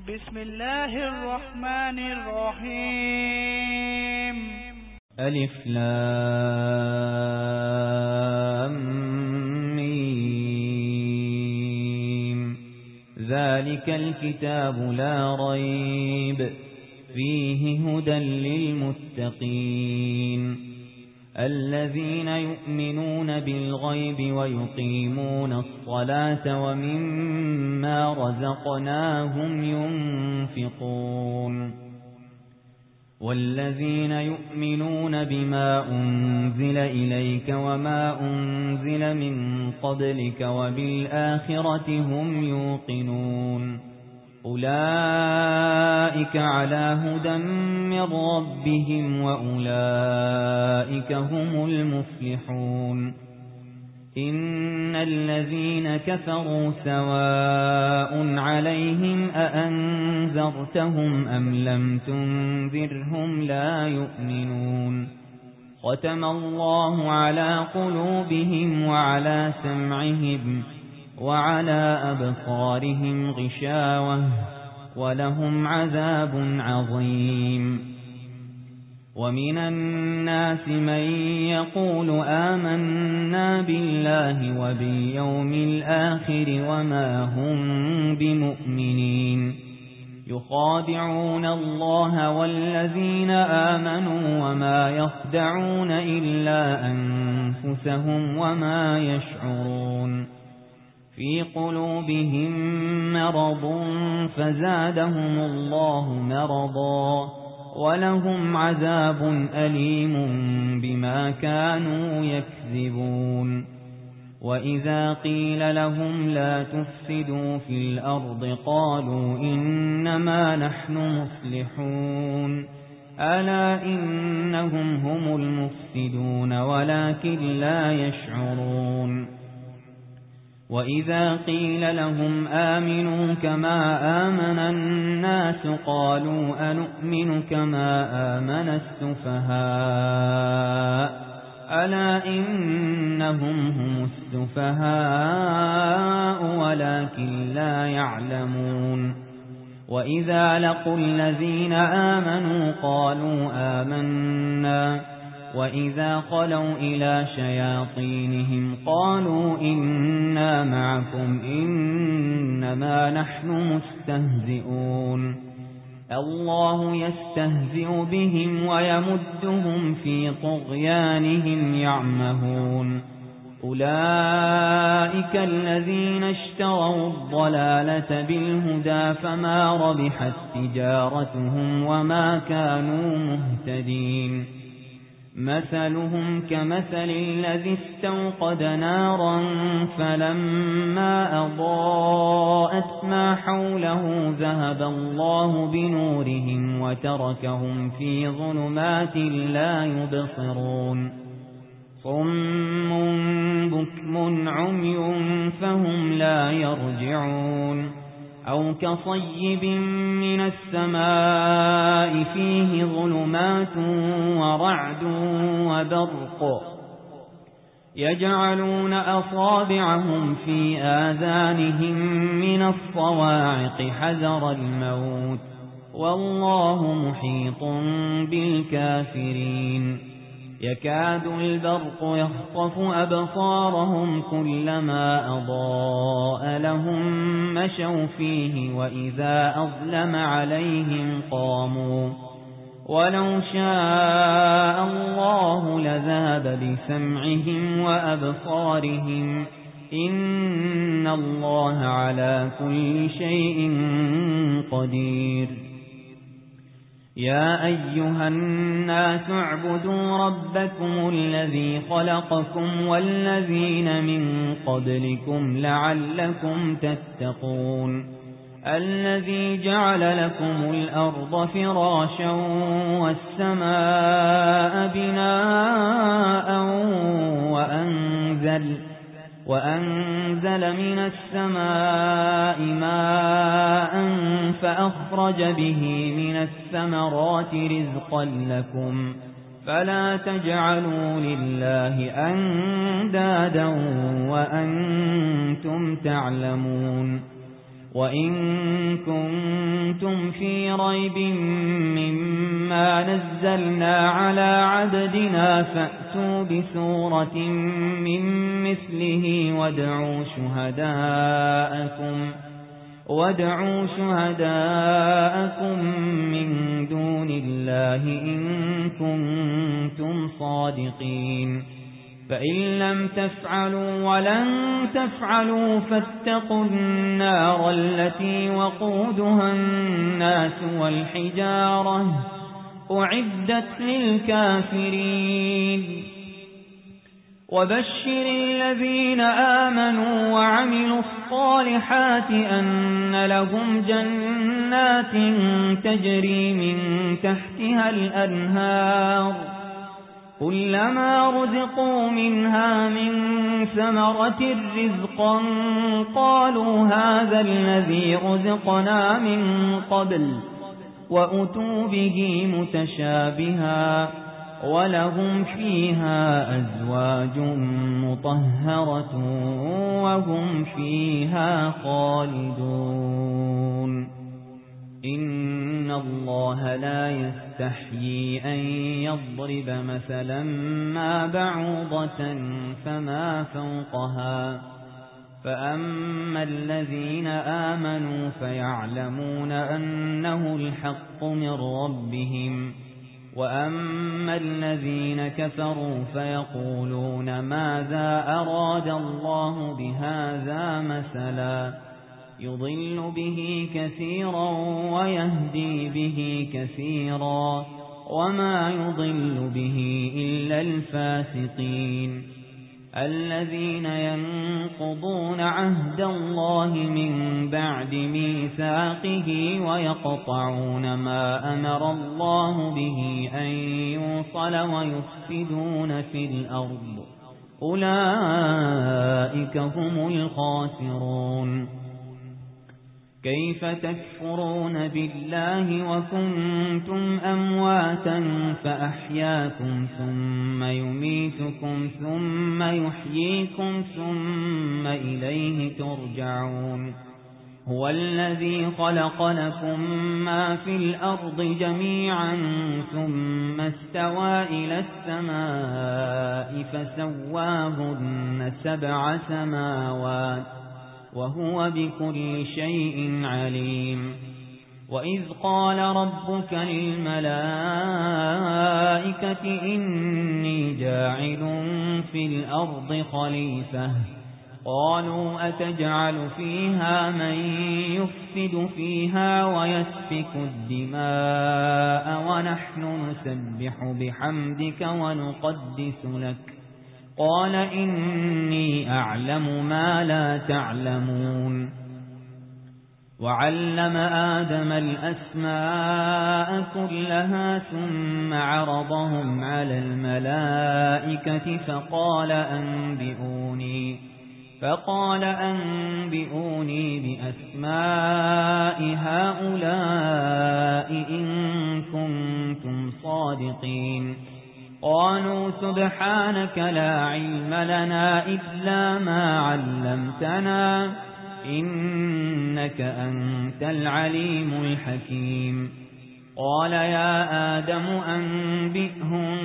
بسم الله الرحمن الرحيم. ألف لام ميم. ذلك الكتاب لا ريب فيه هدى للمتقين الذين يؤمنون بالغيب ويقيمون الصلاة ومما رزقناهم ينفقون والذين يؤمنون بما أنزل إليك وما أنزل من قبلك وبالآخرة هم يوقنون أولئك على هدى من ربهم وأولئك هم المفلحون إن الذين كفروا سواء عليهم أأنذرتهم أم لم تنذرهم لا يؤمنون ختم الله على قلوبهم وعلى سمعهم وعلى أبصارهم غشاوة ولهم عذاب عظيم ومن الناس من يقول آمنا بالله وباليوم الآخر وما هم بمؤمنين يخادعون الله والذين آمنوا وما يخدعون إلا أنفسهم وما يشعرون في قلوبهم مرض فزادهم الله مرضا ولهم عذاب أليم بما كانوا يكذبون وإذا قيل لهم لا تفسدوا في الأرض قالوا إنما نحن مصلحون ألا إنهم هم المفسدون ولكن لا يشعرون وإذا قيل لهم آمنوا كما آمن الناس قالوا أنؤمن كما آمن السفهاء ألا إنهم هم السفهاء ولكن لا يعلمون وإذا لقوا الذين آمنوا قالوا آمنا وإذا خلوا إلى شياطينهم قالوا إنا معكم إنما نحن مستهزئون الله يستهزئ بهم ويمدهم في طغيانهم يعمهون أولئك الذين اشتروا الضلالة بالهدى فما ربحت تجارتهم وما كانوا مهتدين مثلهم كمثل الذي استوقد نارا فلما أضاءت ما حوله ذهب الله بنورهم وتركهم في ظلمات لا يبصرون صم بكم عمي فهم لا يرجعون أو كصيب من السماء فيه ظلمات ورعد وبرق يجعلون أصابعهم في آذانهم من الصواعق حذر الموت والله محيط بالكافرين يكاد البرق يخطف أبصارهم كلما أضاء لهم مشوا فيه وإذا أظلم عليهم قاموا ولو شاء الله لذهب بسمعهم وأبصارهم إن الله على كل شيء قدير يا أيها الناس اعبدوا ربكم الذي خلقكم والذين من قبلكم لعلكم تتقون الذي جعل لكم الأرض فراشا والسماء بناء وأنزل من السماء ماء فأخرج به من الثمرات رزقا لكم فلا تجعلوا لله أندادا وأنتم تعلمون وإن كنتم في ريب مما نزلنا على عبدنا فأتوا بسورة من مثله وادعوا شهداءكم من دون الله إن كنتم صادقين فإن لم تفعلوا ولن تفعلوا فاتقوا النار التي وقودها الناس والحجارة أعدت للكافرين وبشر الذين آمنوا وعملوا الصالحات أن لهم جنات تجري من تحتها الأنهار كلما رزقوا منها من ثمرة رزقا قالوا هذا الذي رزقنا من قبل وأتوا به متشابها ولهم فيها أزواج مطهرة وهم فيها خالدون إن الله لا يستحيي أن يضرب مثلا ما بعوضة فما فوقها فأما الذين آمنوا فيعلمون أنه الحق من ربهم وأما الذين كفروا فيقولون ماذا أراد الله بهذا مثلا يضل به كثيرا ويهدي به كثيرا وما يضل به إلا الفاسقين الذين ينقضون عهد الله من بعد ميثاقه ويقطعون ما أمر الله به أن يوصل ويفسدون في الأرض أولئك هم الخاسرون كيف تكفرون بالله وكنتم أمواتا فأحياكم ثم يميتكم ثم يحييكم ثم إليه ترجعون هو الذي خلق لكم ما في الأرض جميعا ثم استوى إلى السماء فسواهن 7 سماوات وهو بكل شيء عليم وإذ قال ربك للملائكة إني جاعل في الأرض خليفة قالوا أتجعل فيها من يفسد فيها ويسفك الدماء ونحن نسبح بحمدك ونقدس لك قال إني أعلم ما لا تعلمون وعلم آدم الأسماء كلها ثم عرضهم على الملائكة فقال أنبئوني بأسماء هؤلاء إن كنتم صادقين قالوا سبحانك لا علم لنا إلا ما علمتنا إنك أنت العليم الحكيم قال يا آدم أنبئهم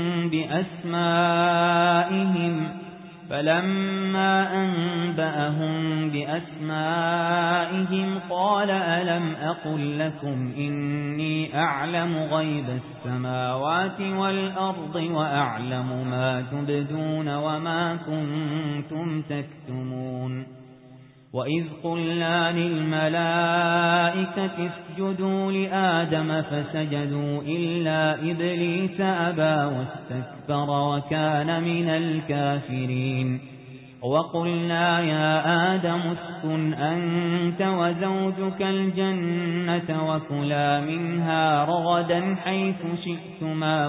بأسمائهم فلما أنبأهم بأسمائهم قال ألم أقل لكم إني أعلم غيب السماوات والأرض وأعلم ما تبدون وما كنتم تكتمون وإذ قلنا للملائكة اسجدوا لآدم فسجدوا إلا إبليس أبى واستكبر وكان من الكافرين وقلنا يا آدم اسكن أنت وزوجك الجنة وكلا منها رغدا حيث شئتما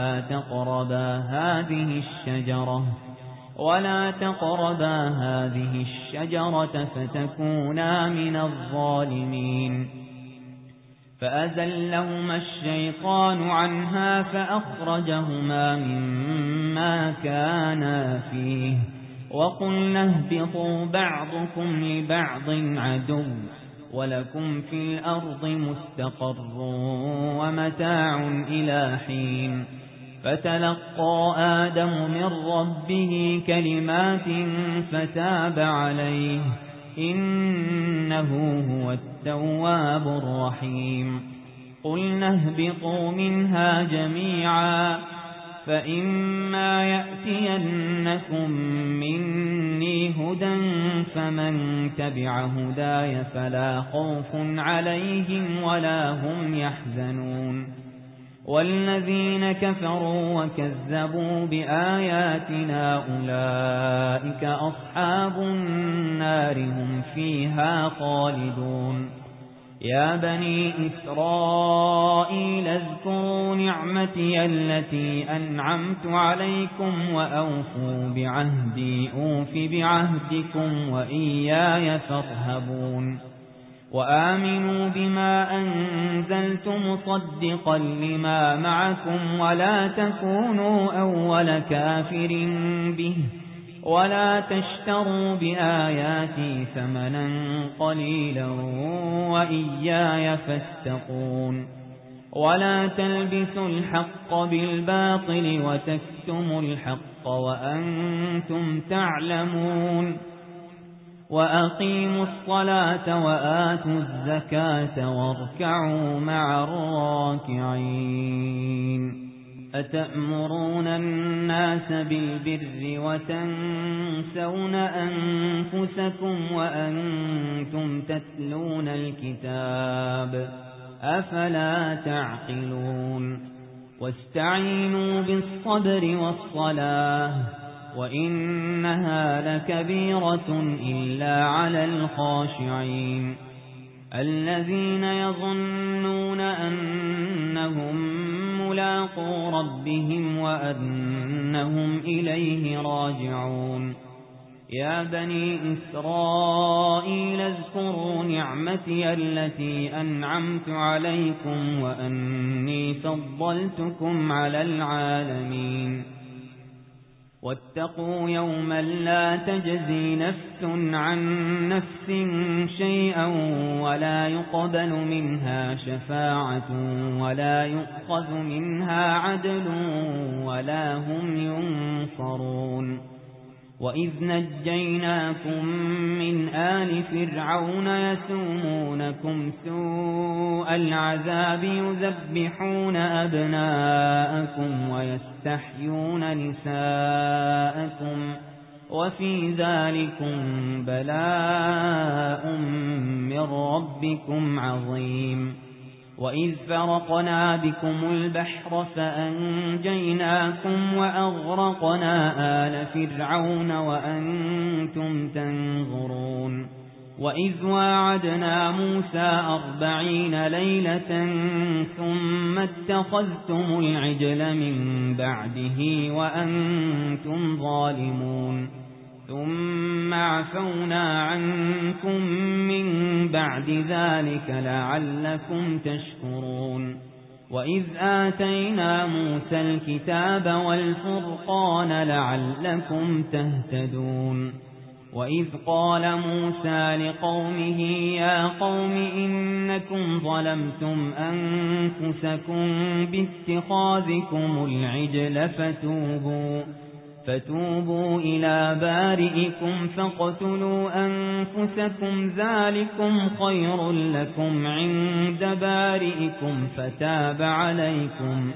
ولا تقربا هذه الشجرة فتكونا من الظالمين فأزلهما الشيطان عنها فأخرجهما مما كانا فيه وقلنا اهبطوا بعضكم لبعض عدو ولكم في الأرض مستقر ومتاع إلى حين فتلقى آدم من ربه كلمات فتاب عليه إنه هو التواب الرحيم قلنا اهبطوا منها جميعا فإما يأتينكم مني هدى فمن تبع هداي فلا خوف عليهم ولا هم يحزنون والذين كفروا وكذبوا بآياتنا أولئك أصحاب النار هم فيها خالدون يا بني إسرائيل اذكروا نعمتي التي أنعمت عليكم وأوفوا بعهدي أوف بعهدكم وإياي فارهبون وآمنوا بما أنزلت مصدقا لما معكم ولا تكونوا أول كافر به ولا تشتروا بآياتي ثمنا قليلا وإياي فاتقون ولا تلبسوا الحق بالباطل وتكتموا الحق وأنتم تعلمون وأقيموا الصلاة وآتوا الزكاة واركعوا مع الراكعين أتأمرون الناس بالبر وتنسون أنفسكم وأنتم تتلون الكتاب أفلا تعقلون واستعينوا بالصبر والصلاة وإنها لكبيرة إلا على الخاشعين الذين يظنون أنهم ملاقو ربهم وأنهم إليه راجعون يا بني إسرائيل اذكروا نعمتي التي أنعمت عليكم وأني فضلتكم على العالمين واتقوا يوما لا تجزي نفس عن نفس شيئا ولا يقبل منها شفاعة ولا يؤخذ منها عدل ولا هم ينصرون وإذ نجيناكم من آل فرعون يسومونكم سوء العذاب يذبحون أبناءكم ويستحيون نساءكم وفي ذلكم بلاء من ربكم عظيم وإذ فرقنا بكم البحر فأنجيناكم وأغرقنا آل فرعون وأنتم تنظرون وإذ واعدنا موسى 40 ليلة ثم اتخذتم العجل من بعده وأنتم ظالمون ثم عفونا عنكم من بعد ذلك لعلكم تشكرون وإذ آتينا موسى الكتاب والفرقان لعلكم تهتدون وإذ قال موسى لقومه يا قوم إنكم ظلمتم أنفسكم باتخاذكم العجل فتوبوا إلى بارئكم فاقتلوا أنفسكم ذلكم خير لكم عند بارئكم فتاب عليكم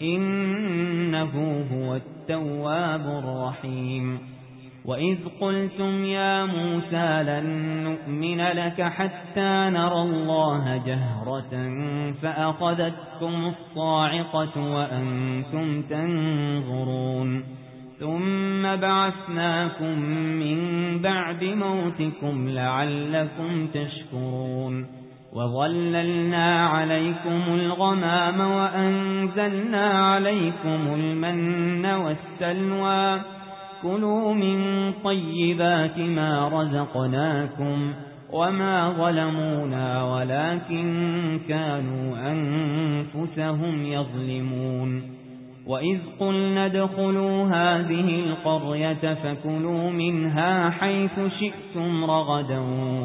إنه هو التواب الرحيم وإذ قلتم يا موسى لن نؤمن لك حتى نرى الله جهرة فأخذتكم الصاعقة وأنتم تنظرون ثم بعثناكم من بعد موتكم لعلكم تشكرون وظللنا عليكم الغمام وأنزلنا عليكم المن والسلوى كلوا من طيبات ما رزقناكم وما ظلمونا ولكن كانوا أنفسهم يظلمون وإذ قلنا ادخلوا هذه القرية فكلوا منها حيث شئتم رغدا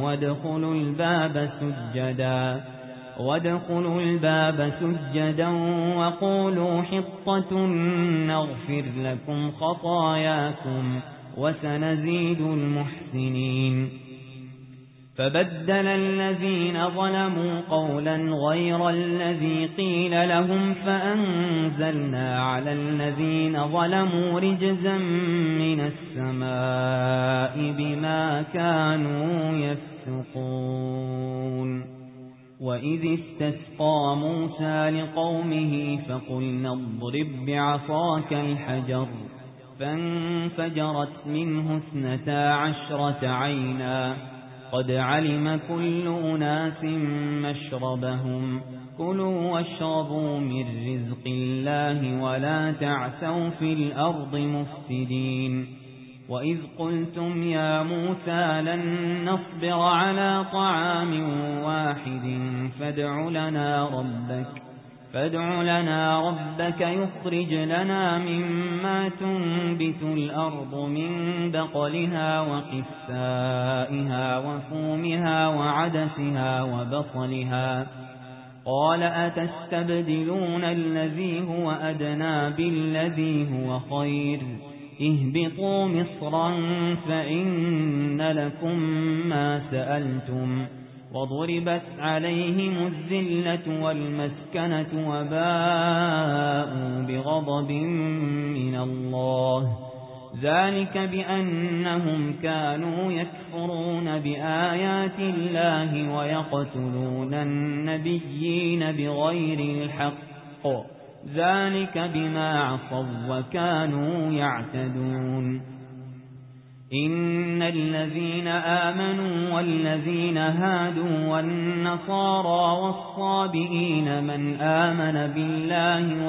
وادخلوا الباب سجدا وقولوا حطة نغفر لكم خطاياكم وسنزيد المحسنين فبدل الذين ظلموا قولا غير الذي قيل لهم فأنزلنا على الذين ظلموا رجزا من السماء بما كانوا يفسقون وإذ استسقى موسى لقومه فقلنا اضرب بعصاك الحجر فانفجرت منه 12 عينا قد علم كل أناس مشربهم كلوا واشربوا من رزق الله ولا تعثوا في الأرض مفسدين وإذ قلتم يا موسى لن نصبر على طعام واحد فادع لنا ربك يخرج لنا مما تنبت الأرض من بقلها وقثائها وفومها وعدسها وبصلها قال أتستبدلون الذي هو أدنى بالذي هو خير اهبطوا مصرا فإن لكم ما سألتم وضربت عليهم الذلة والمسكنة وباءوا بغضب من الله ذلك بأنهم كانوا يكفرون بآيات الله ويقتلون النبيين بغير الحق ذلك بما عصوا وكانوا يعتدون إن الذين آمنوا والذين هادوا والنصارى والصابئين من آمن بالله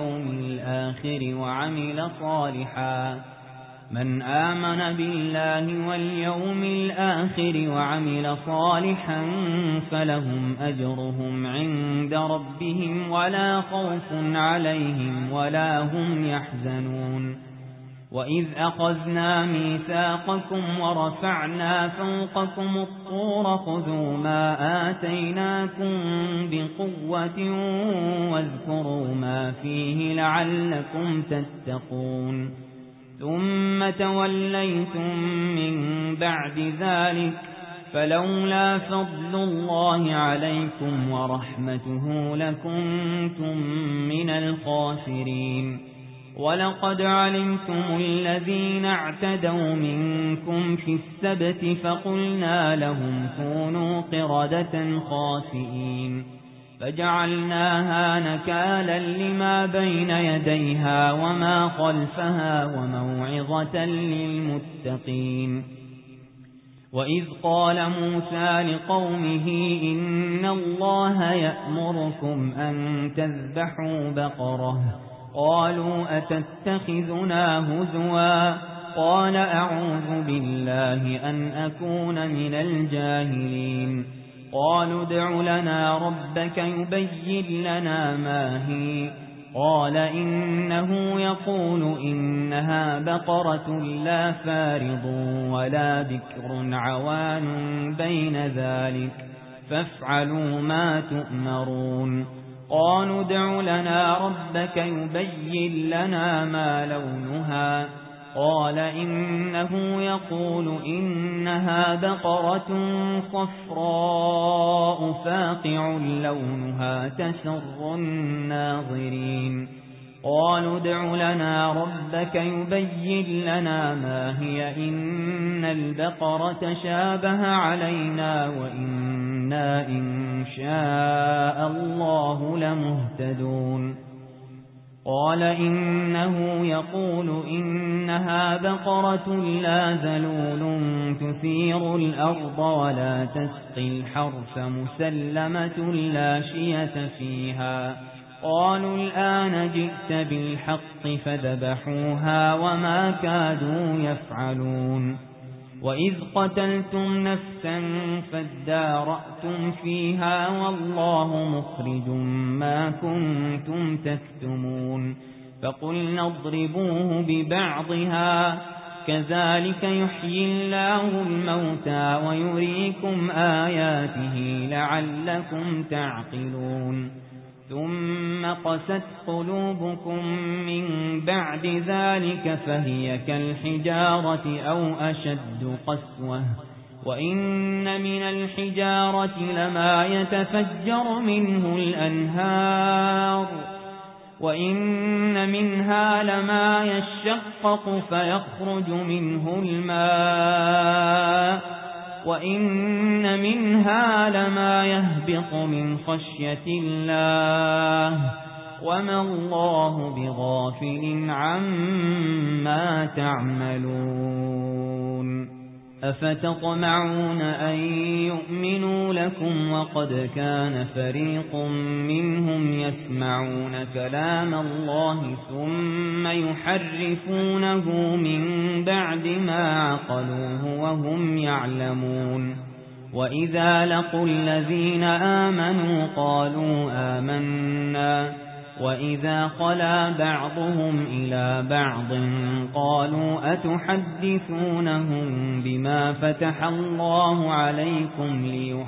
واليوم الآخر وعمل صالحا فلهم أجرهم عند ربهم ولا خوف عليهم ولا هم يحزنون وإذ أخذنا ميثاقكم ورفعنا فوقكم الطور خذوا ما آتيناكم بقوة واذكروا ما فيه لعلكم تتقون ثم توليتم من بعد ذلك فلولا فضل الله عليكم ورحمته لكنتم من الخاسرين ولقد علمتم الذين اعتدوا منكم في السبت فقلنا لهم كونوا قردة خاسئين فجعلناها نكالا لما بين يديها وما خلفها وموعظة للمتقين وإذ قال موسى لقومه إن الله يأمركم أن تذبحوا بقرة قالوا أتتخذنا هزوا قال أعوذ بالله أن أكون من الجاهلين قالوا ادع لنا ربك يبين لنا ما هي قال إنه يقول إنها بقرة لا فارض ولا بكر عوان بين ذلك فافعلوا ما تؤمرون قالوا ادع لنا ربك يبين لنا ما لونها قال إنه يقول إنها بقرة صفراء فاقع لونها تسر الناظرين قالوا ادع لنا ربك يبين لنا ما هي إن البقرة شابه علينا وإنا إن شاء الله لمهتدون قال إنه يقول إنها بقرة لا ذلول تثير الأرض ولا تسقي الحرث مسلمة لا شية فيها قالوا الآن جئت بالحق فذبحوها وما كادوا يفعلون وإذ قتلتم نفسا فادارأتم فيها والله مخرج ما كنتم تكتمون فقلنا اضربوه ببعضها كذلك يحيي الله الموتى ويريكم آياته لعلكم تعقلون ثم قست قلوبكم من بعد ذلك فهي كالحجارة أو أشد قسوة وإن من الحجارة لما يتفجر منه الأنهار وإن منها لما يشقق فيخرج منه الماء وإن منها لما يهبط من خشية الله وما الله بغافل عما تعملون أفتطمعون أن يؤمنوا لكم وقد كان فريق منهم يسمعون كلام الله ثم يحرفونه من بعد ما عقلوه وهم يعلمون وإذا لقوا الذين آمنوا قالوا آمنا وإذا خلا بعضهم إلى بعض قالوا أتحدثونهم بما فتح الله عليكم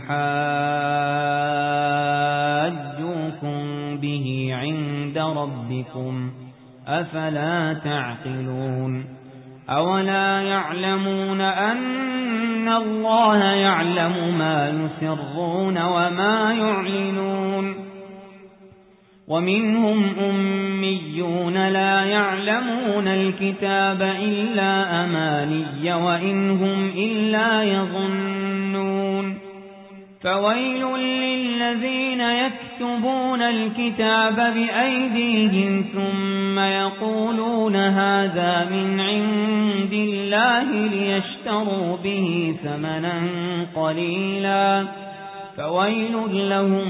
ليحاجوكم به عند ربكم أفلا تعقلون أولا يعلمون أن الله يعلم ما يسرون وما يعلنون ومنهم أميون لا يعلمون الكتاب إلا أماني وإنهم إلا يظنون فويل للذين يكتبون الكتاب بأيديهم ثم يقولون هذا من عند الله ليشتروا به ثمنا قليلا فويل لهم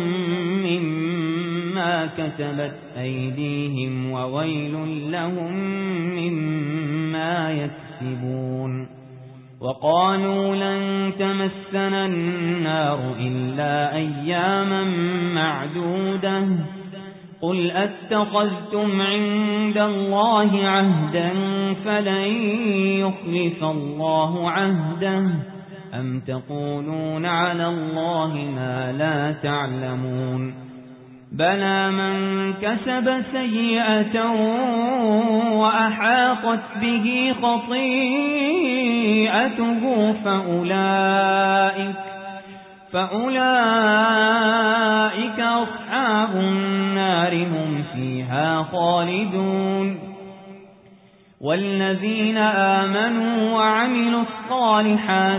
مما كتبت أيديهم وويل لهم مما يكسبون وقالوا لن تمسنا النار إلا أياما معدودة قل أتخذتم عند الله عهدا فلن يخلف الله عهده أم تقولون على الله ما لا تعلمون بلى من كسب سيئة وأحاطت به خطيئته فأولئك أصحاب النار هم فيها خالدون والذين آمنوا وعملوا الصالحات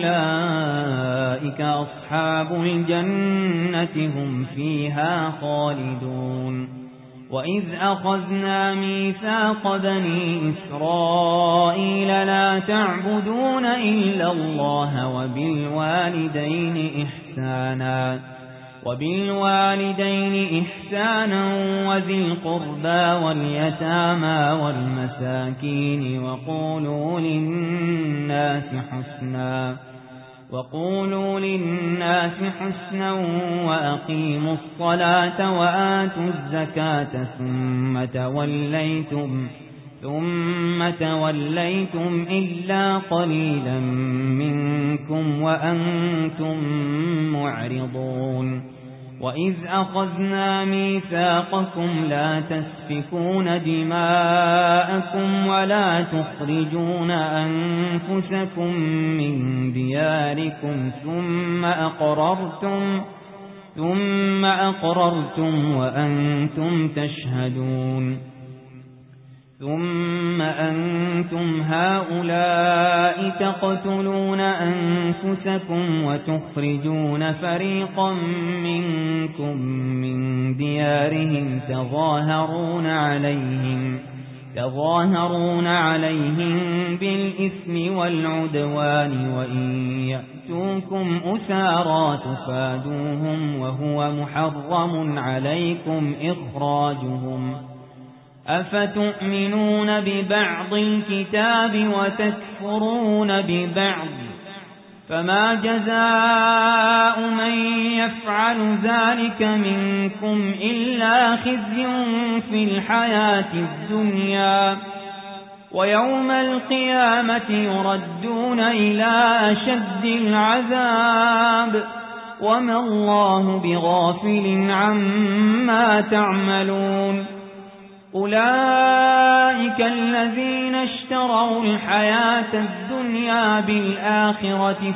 أولئك أصحاب الجنة هم فيها خالدون وإذ أخذنا ميثاق بني إسرائيل لا تعبدون إلا الله وبالوالدين إحسانا وذي القربى واليتامى والمساكين وقولوا للناس حسنا وأقيموا الصلاة وآتوا الزكاة ثم توليتم إلا قليلا منكم وأنتم معرضون وإذ أخذنا ميثاقكم لا تسفكون دماءكم ولا تخرجون أنفسكم من دياركم ثم أقررتم وأنتم تشهدون ثم أنتم هؤلاء تقتلون أنفسكم وتخرجون فريقا منكم من ديارهم تظاهرون عليهم بالإثم والعدوان وإن يأتوكم أسارى تفادوهم وهو محرم عليكم إخراجهم أفتؤمنون ببعض الكتاب وتكفرون ببعض فما جزاء من يفعل ذلك منكم إلا إلا خزي في الحياة الدنيا ويوم القيامة يردون إلى أشد العذاب وما الله بغافل عما تعملون أولئك الذين اشتروا الحياة الدنيا بالآخرة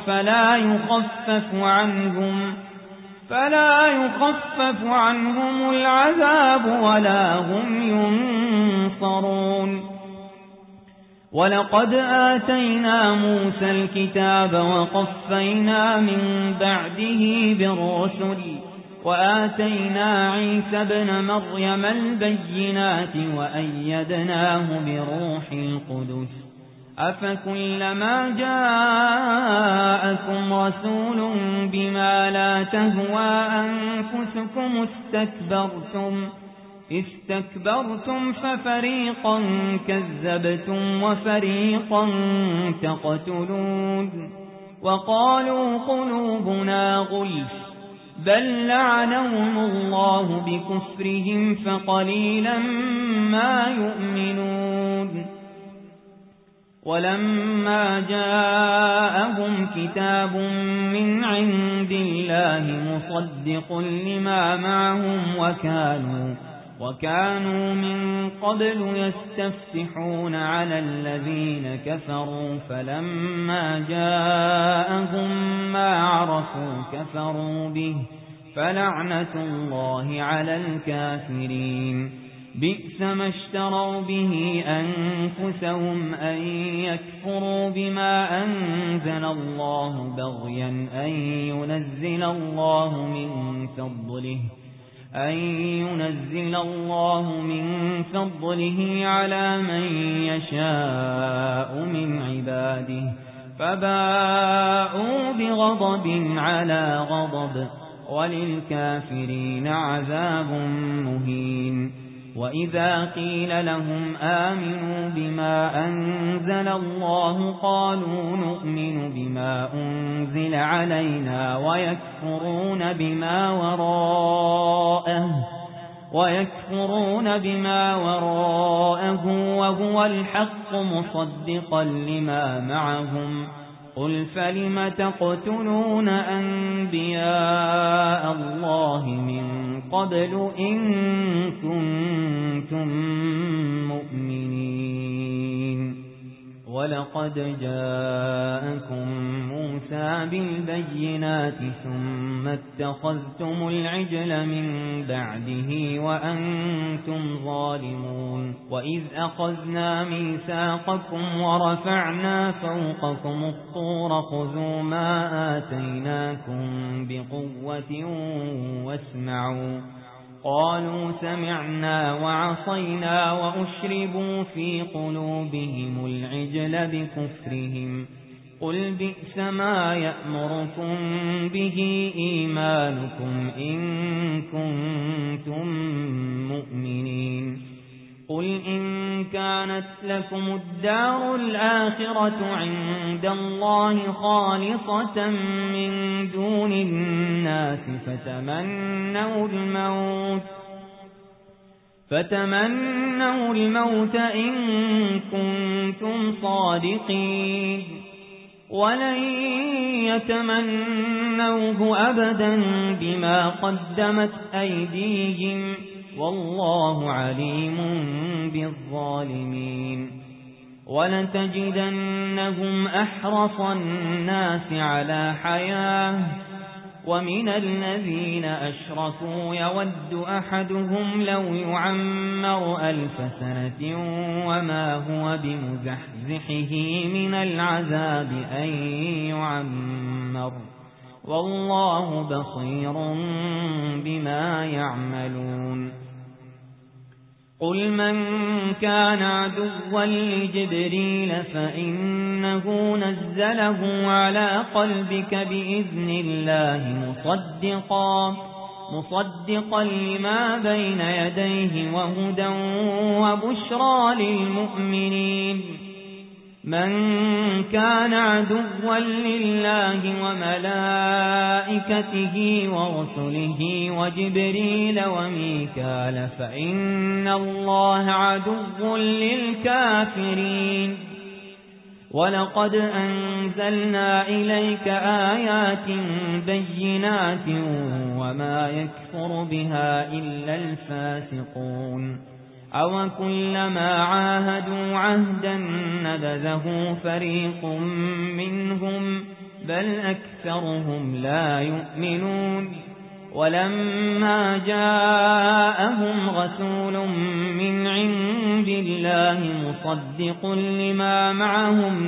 فلا يخفف عنهم العذاب ولا هم ينصرون ولقد آتينا موسى الكتاب وقفينا من بعده بالرسل وآتينا عيسى ابن مريم البينات وأيدناه بروح القدس أفكلما جاءكم رسول بما لا تهوى أنفسكم استكبرتم ففريقا كذبتم وفريقا تقتلون وقالوا قلوبنا غلف بل لعنهم الله بكفرهم فقليلا ما يؤمنون ولما جاءهم كتاب من عند الله مصدق لما معهم وكانوا من قبل يستفتحون على الذين كفروا فلما جاءهم ما عرفوا كفروا به فلعنة الله على الكافرين بئس ما اشتروا به أنفسهم أن يكفروا بما أنزل الله بغيا أن ينزل الله من فضله على من يشاء من عباده فباءوا بغضب على غضب وللكافرين عذاب مهين وإذا قيل لهم آمنوا بما أنزل الله قالوا نؤمن بما أنزل علينا ويكفرون بما وراءه وهو الحق مصدقا لما معهم قل فلم تقتلون أنبياء الله من قبل إن كنتم مؤمنين ولقد جاءكم موسى بالبينات ثم اتخذتم العجل من بعده وأنتم ظالمون وإذ أخذنا ميثاقكم ورفعنا فوقكم الطور خذوا ما آتيناكم بقوة واسمعوا قالوا سمعنا وعصينا وأشربوا في قلوبهم العجل بكفرهم قل بئس ما يأمركم به إيمانكم إن كنتم مؤمنين قل إن كانت لكم الدار الآخرة عند الله خالصة من دون الناس فتمنوا الموت إن كنتم صادقين ولن يتمنوه أبدا بما قدمت أيديهم والله عليم بالظالمين ولتجدنهم أحرص الناس على حياة ومن الذين أشركوا يود أحدهم لو يعمر 1000 سنة وما هو بمزحزحه من العذاب أن يعمر والله بصير بما يعملون قل من كان عدوا لجبريل فإنه نزله على قلبك بإذن الله مصدقا لما بين يديه وهدى وبشرى للمؤمنين من كان عدوا لله وملائكته ورسله وجبريل وميكال فإن الله عدو للكافرين ولقد أنزلنا إليك آيات بينات وما يكفر بها إلا الفاسقون أو كلما عاهدوا عهدا نبذه فريق منهم بل أكثرهم لا يؤمنون ولما جاءهم رسول من عند الله مصدق لما معهم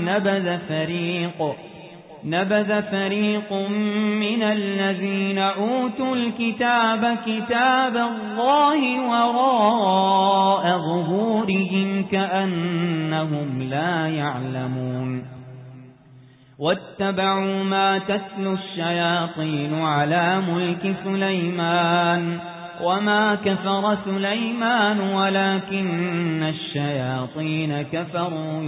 نبذ فريق من الذين أوتوا الكتاب كتاب الله وراء ظهورهم كأنهم لا يعلمون واتبعوا ما تتلو الشياطين على ملك سليمان وما كفر سليمان ولكن الشياطين كفروا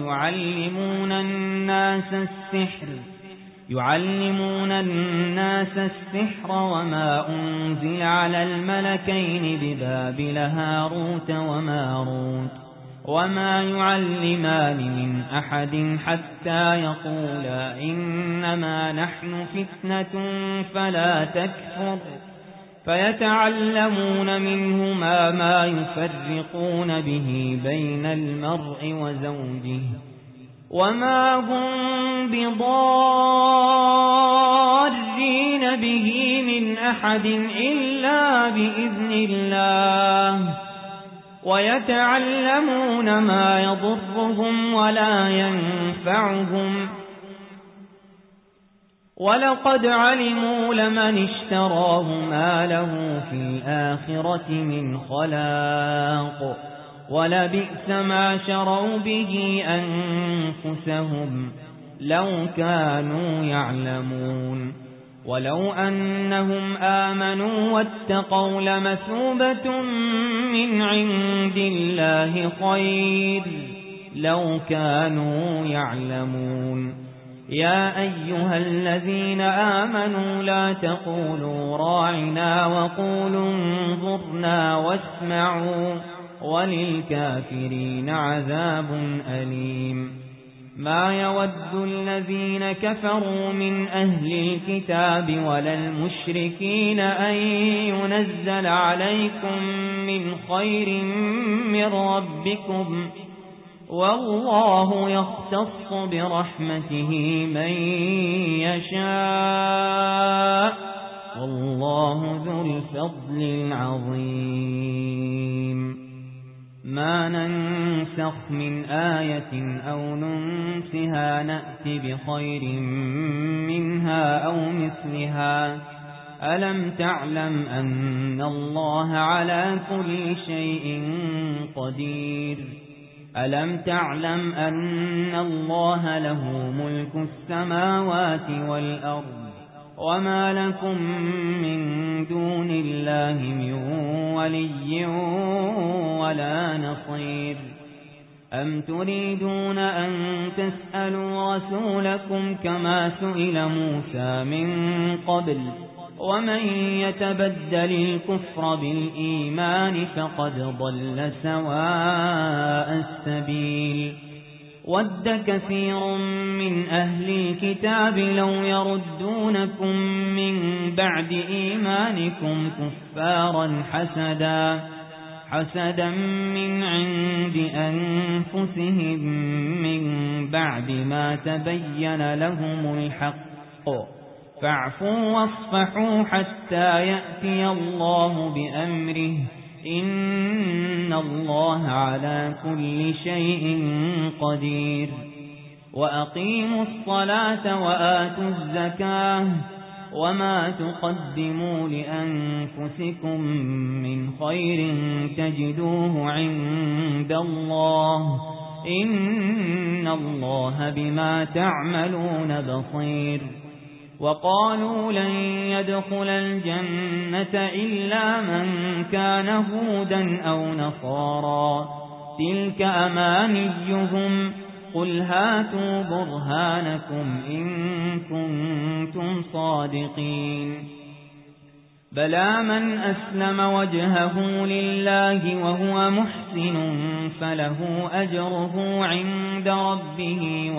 يعلمون الناس السحر وما أنزل على الملكين ببابل هاروت وماروت وما يعلمان من أحد حتى يقولا إنما نحن فتنة فلا تكفر فيتعلمون منهما ما يفرقون به بين المرء وزوجه وما هم بضارين به من أحد إلا بإذن الله ويتعلمون ما يضرهم ولا ينفعهم ولقد علموا لمن اشتراه ما له في الآخرة من خلاق ولبئس ما شروا به أنفسهم لو كانوا يعلمون ولو أنهم آمنوا واتقوا لمثوبة من عند الله خير لو كانوا يعلمون يا أيها الذين آمنوا لا تقولوا راعنا وقولوا انظرنا واسمعوا وللكافرين عذاب أليم ما يود الذين كفروا من أهل الكتاب ولا المشركين أن ينزل عليكم من خير من ربكم والله يختص برحمته من يشاء والله ذو الفضل العظيم ما ننسخ من آية أو ننسها نأت بخير منها أو مثلها ألم تعلم أن الله على كل شيء قدير ألم تعلم أن الله له ملك السماوات والأرض وما لكم من دون الله من ولي ولا نصير أم تريدون أن تسألوا رسولكم كما سئل موسى من قبل ومن يتبدل الكفر بالإيمان فقد ضل سواء السبيل ود كثير من أهل الكتاب لو يردونكم من بعد إيمانكم كفارا حسدا من عند أنفسهم من بعد ما تبين لهم الحق فاعفوا واصفحوا حتى يأتي الله بأمره إن الله على كل شيء قدير وأقيموا الصلاة وآتوا الزكاة وما تقدموا لأنفسكم من خير تجدوه عند الله إن الله بما تعملون بصير وقالوا لن يدخل الجنة إلا من كان هودا أو نصارى تلك أمانيهم قل هاتوا برهانكم إن كنتم صادقين بلى من أسلم وجهه لله وهو محسن فله أجره عند ربه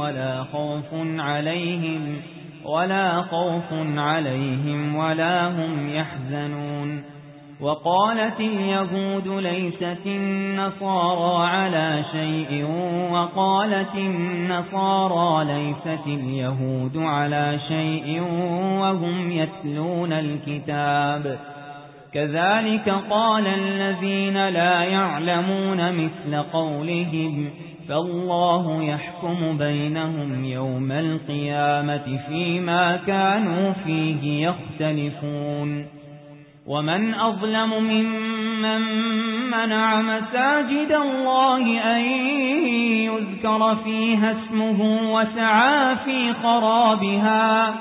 ولا خوف عليهم ولا هم يحزنون وقالت اليهود ليست النصارى على شيء وقالت النصارى ليست اليهود على شيء وهم يتلون الكتاب كذلك قال الذين لا يعلمون مثل قولهم فالله يحكم بينهم يوم القيامة فيما كانوا فيه يختلفون ومن أظلم ممن منع مساجد الله أن يذكر فيها اسمه وسعى في خرابها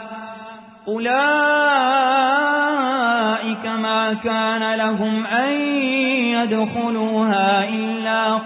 أولئك ما كان لهم أن يدخلوها إلا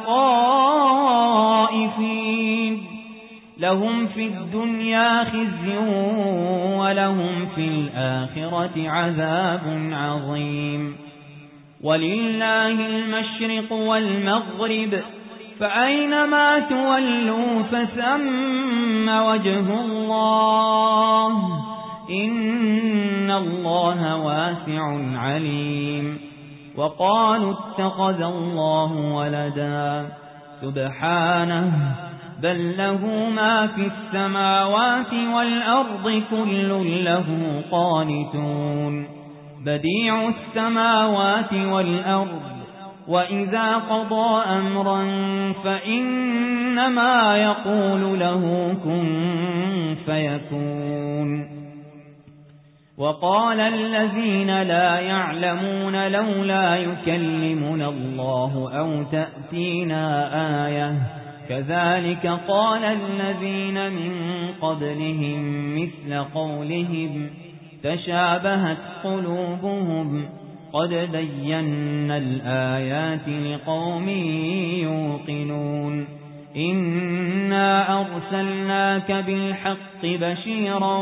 خائفين لهم في الدنيا خزي ولهم في الآخرة عذاب عظيم ولله المشرق والمغرب فأينما تولوا فثم وجه الله إن الله واسع عليم وقالوا اتخذ الله ولدا سبحانه بل له ما في السماوات والأرض كل له قانتون بديع السماوات والأرض وإذا قضى أمرا فإنما يقول له كن فيكون وقال الذين لا يعلمون لولا يكلمنا الله أو تأتينا آية كذلك قال الذين من قبلهم مثل قولهم تشابهت قلوبهم قد بينا الآيات لقوم يوقنون إنا أرسلناك بالحق بشيرا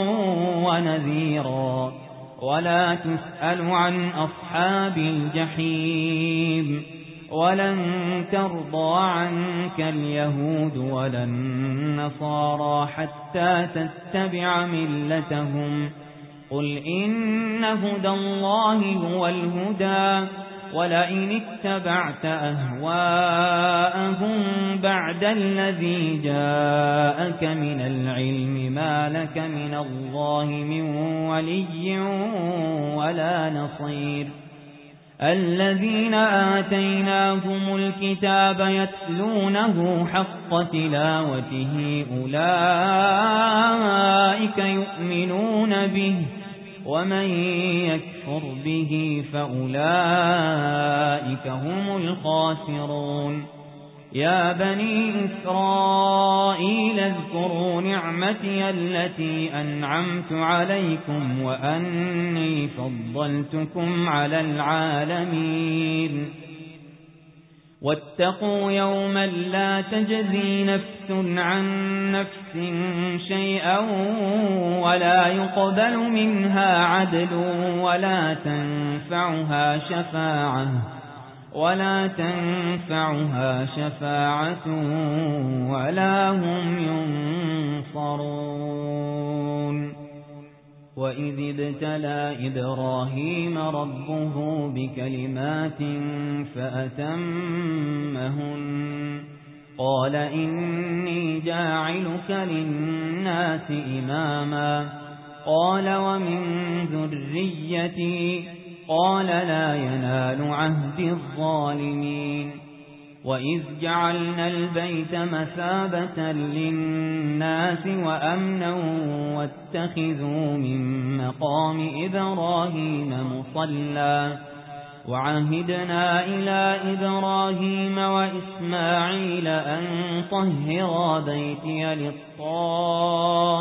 ونذيرا ولا تسأل عن أصحاب الجحيم ولن ترضى عنك اليهود ولا النصارى حتى تتبع ملتهم قل إن هدى الله هو الهدى ولئن اتبعت أهواءهم بعد الذي جاءك من العلم ما لك من الله من ولي ولا نصير الذين آتيناهم الكتاب يتلونه حق تلاوته أولئك يؤمنون به ومن يكفر به فأولئك هم الخاسرون يا بني إسرائيل اذكروا نعمتي التي أنعمت عليكم وأني فضلتكم على العالمين واتقوا يوما لا تجزي نفس عن نفس شيئا ولا يقبل منها عدل ولا تنفعها شفاعة ولا هم ينصرون وإذ ابتلى إبراهيم ربه بكلمات فأتمهن قال إني جاعلك للناس إماما قال ومن ذريتي قال لا ينال عهد الظالمين وإذ جعلنا البيت مثابة للناس وأمنا واتخذوا من مقام إبراهيم مصلى وعهدنا إلى إبراهيم وإسماعيل أن طهرا بيتي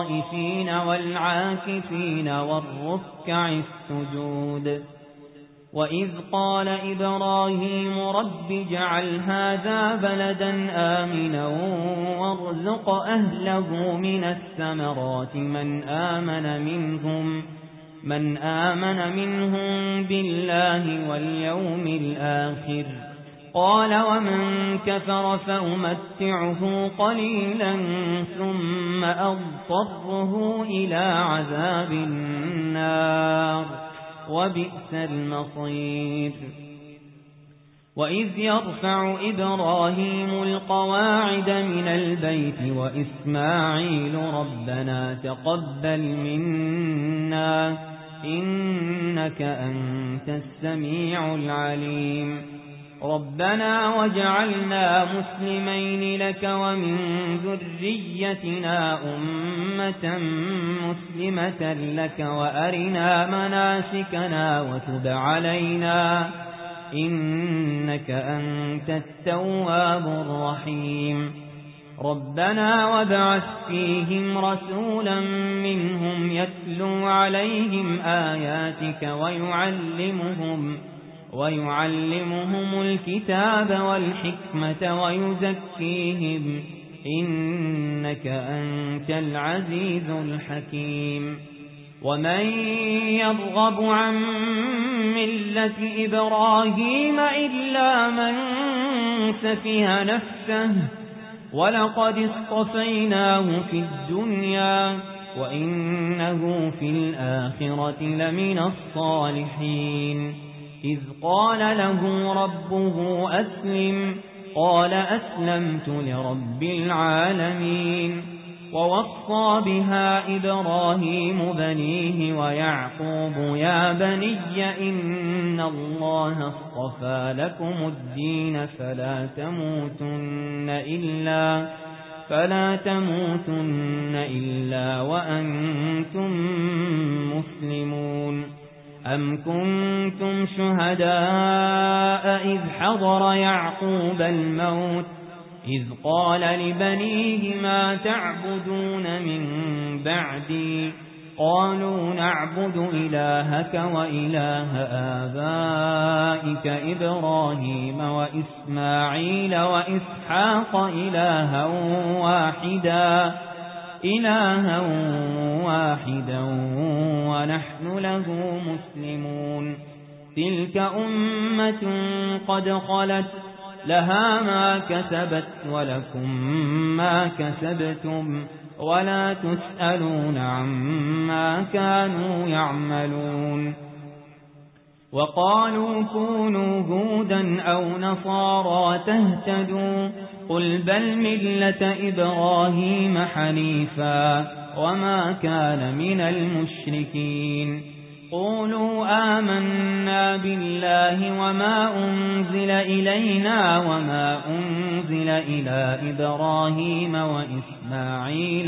للطائفين والعاكفين والركع السجود وإذ قال إبراهيم رب اجعل هذا بلدا آمنا وارزق أهله من الثمرات من آمن منهم بالله واليوم الآخر قال ومن كفر فأمتعه قليلا ثم أضطره إلى عذاب النار وبئس المصير وإذ يرفع إبراهيم القواعد من البيت وإسماعيل ربنا تقبل منا إنك أنت السميع العليم ربنا واجعلنا مسلمين لك ومن ذريتنا أمة مسلمة لك وأرنا مناسكنا وتب علينا إنك أنت التواب الرحيم ربنا وابعث فيهم رسولا منهم يتلو عليهم آياتك ويعلمهم الكتاب والحكمة ويزكيهم إنك أنت العزيز الحكيم ومن يرغب عن ملة إبراهيم إلا من سفه نفسه ولقد اصطفيناه في الدنيا وإنه في الآخرة لمن الصالحين إذ قال له ربه أسلم قال أسلمت لرب العالمين ووصى بها إبراهيم بنيه ويعقوب يا بني إن الله اصطفى لكم الدين فلا تموتن إلا وأنتم مسلمون أم كنتم شهداء إذ حضر يعقوب الموت إذ قال لبنيه ما تعبدون من بعدي قالوا نعبد إلهك وإله آبائك إبراهيم وإسماعيل وإسحاق إلها واحدا ونحن له مسلمون تلك أمة قد خلت لها ما كسبت ولكم ما كسبتم ولا تسألون عما كانوا يعملون وقالوا كونوا هودا أو نصارى تهتدوا قل بل ملة إبراهيم حنيفا وما كان من المشركين قولوا آمنا بالله وما أنزل إلينا وما أنزل إلى إبراهيم وإسماعيل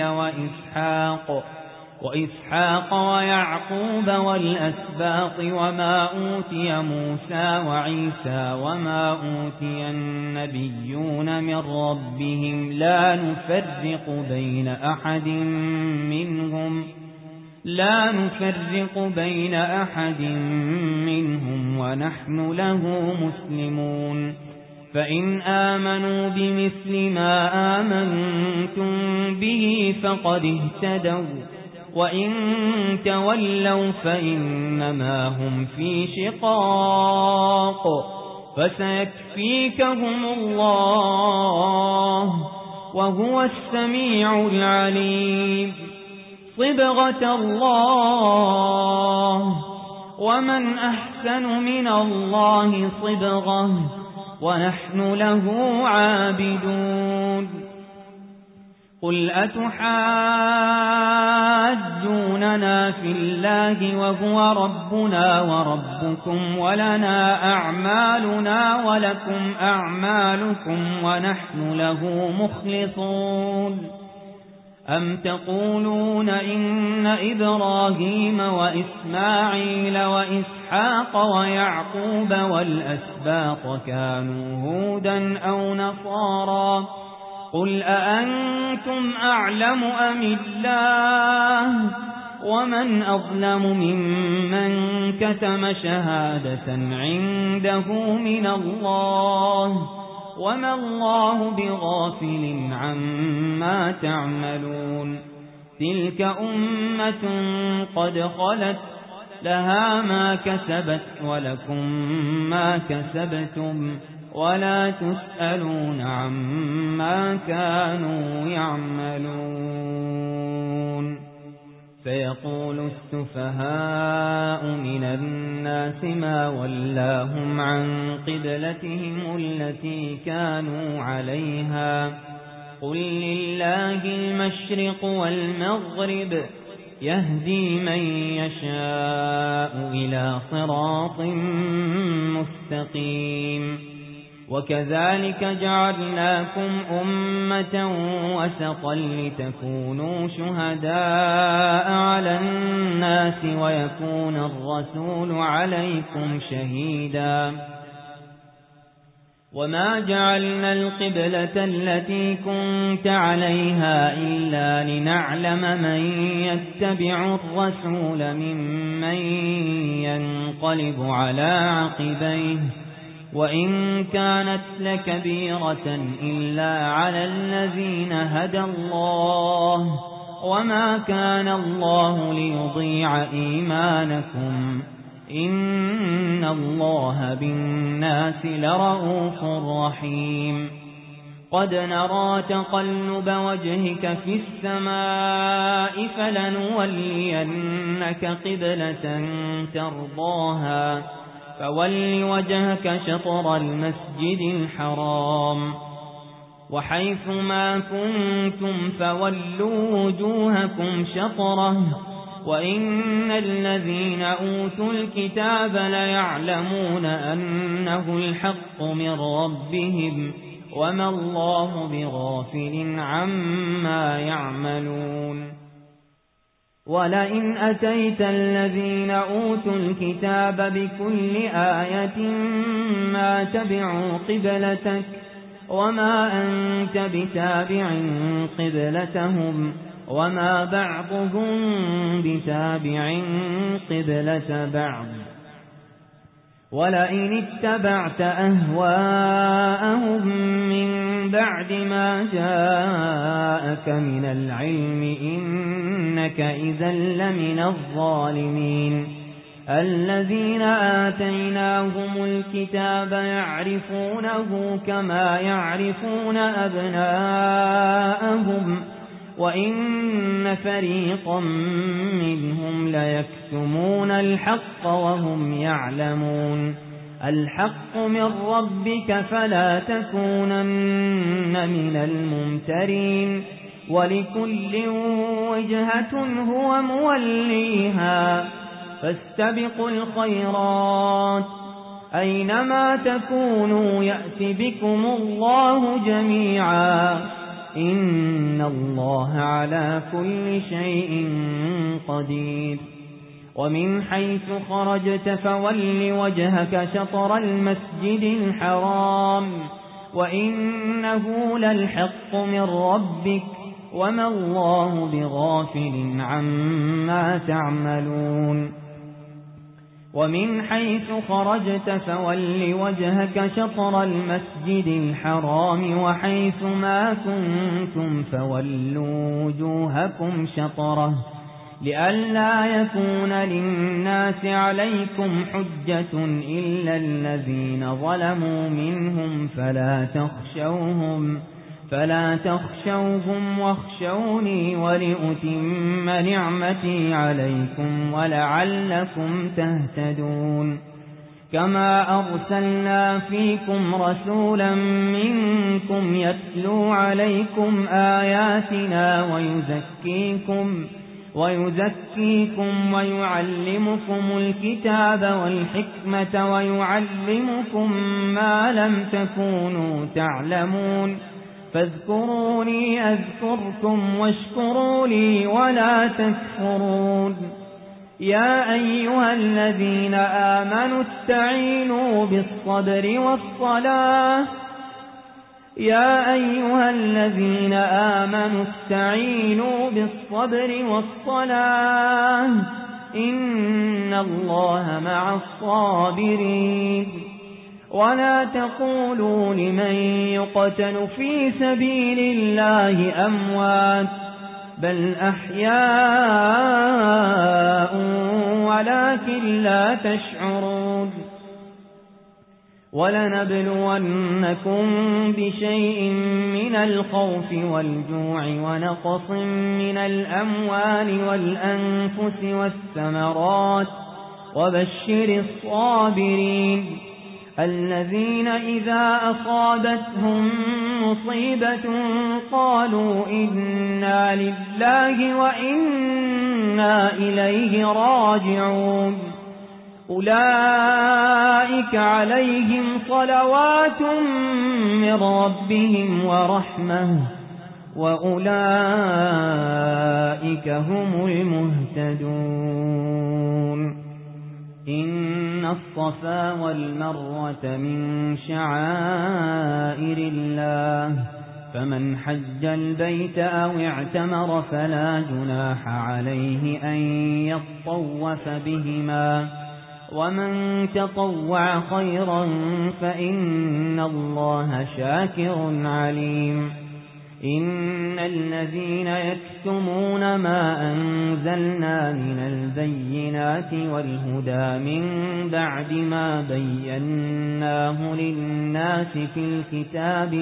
وإسحاق ويعقوب والأسباط وما أوتي موسى وعيسى وما أوتي النبيون من ربهم لا نفرق بين أحد منهم ونحن له مسلمون فإن آمنوا بمثل ما آمنتم به فقد اهتدوا وإن تولوا فإنما هم في شقاق فسيكفيكهم الله وهو السميع العليم صبغة الله ومن أحسن من الله صبغة ونحن له عابدون قل أتحاجوننا في الله وهو ربنا وربكم ولنا أعمالنا ولكم أعمالكم ونحن له مخلصون أم تقولون إن إبراهيم وإسماعيل وإسحاق ويعقوب والأسباط كانوا هودا أو نصارى قل أأنتم أعلم أم الله ومن أظلم ممن كتم شهادة عنده من الله وما الله بغافل عما تعملون تلك أمة قد خلت لها ما كسبت ولكم ما كسبتم ولا تسألون عما كانوا يعملون فيقول السفهاء من الناس ما ولاهم عن قبلتهم التي كانوا عليها قل لله المشرق والمغرب يهدي من يشاء إلى صراط مستقيم وكذلك جعلناكم أمة وسطا لتكونوا شهداء على الناس ويكون الرسول عليكم شهيدا وما جعلنا القبلة التي كنت عليها إلا لنعلم من يتبع الرسول ممن ينقلب على عقبيه وإن كانت لكبيرة إلا على الذين هدى الله وما كان الله ليضيع إيمانكم إن الله بالناس لرؤوف رحيم قد نرى تقلب وجهك في السماء فلنولينك قبلة ترضاها فول وجهك شطر المسجد الحرام وحيث ما كنتم فولوا وجوهكم شطره وإن الذين أوتوا الكتاب ليعلمون أنه الحق من ربهم وما الله بغافل عما يعملون ولئن أتيت الذين أوتوا الكتاب بكل آية ما تبعوا قبلتك وما أنت بتابع قبلتهم وما بعضهم بتابع قبلة بعض ولئن اتبعت أهواءهم من بعد ما جاءك من العلم إنك إذا لمن الظالمين الذين آتيناهم الكتاب يعرفونه كما يعرفون أبناءهم وإن فريقا منهم ليكتمون الحق وهم يعلمون الحق من ربك فلا تكونن من الممترين ولكل وجهة هو موليها فاستبقوا الخيرات أينما تكونوا يأت بكم الله جميعا إن الله على كل شيء قدير ومن حيث خرجت فول وجهك شطر المسجد الحرام وإنه للحق من ربك وما الله بغافل عما تعملون ومن حيث خرجت فول وجهك شطر المسجد الحرام وحيث ما كنتم فولوا وجوهكم شطره لئلا يكون للناس عليكم حجة إلا الذين ظلموا منهم فلا تخشوهم واخشوني ولأتم نعمتي عليكم ولعلكم تهتدون كما أرسلنا فيكم رسولا منكم يتلو عليكم آياتنا ويزكيكم ويعلمكم الكتاب والحكمة ويعلمكم ما لم تكونوا تعلمون فاذكروني أذكركم واشكروا لي ولا تكفرون يا أيها الذين آمنوا استعينوا بالصبر والصلاة يا أيها الذين آمنوا استعينوا بالصبر والصلاة إن الله مع الصابرين ولا تقولوا لمن يقتل في سبيل الله أموات بل أحياء ولكن لا تشعرون ولنبلونكم بشيء من الخوف والجوع ونقص من الأموال والأنفس والثمرات وبشر الصابرين الذين إذا أصابتهم مصيبة قالوا إنا لله وإنا إليه راجعون أولئك عليهم صلوات من ربهم ورحمة وأولئك هم المهتدون إن الصفا والمروة من شعائر الله فمن حج البيت أو اعتمر فلا جناح عليه أن يطوف بهما ومن تطوع خيرا فإن الله شاكر عليم إن الذين يكتمون ما أنزلنا من البينات والهدى من بعد ما بيناه للناس في الكتاب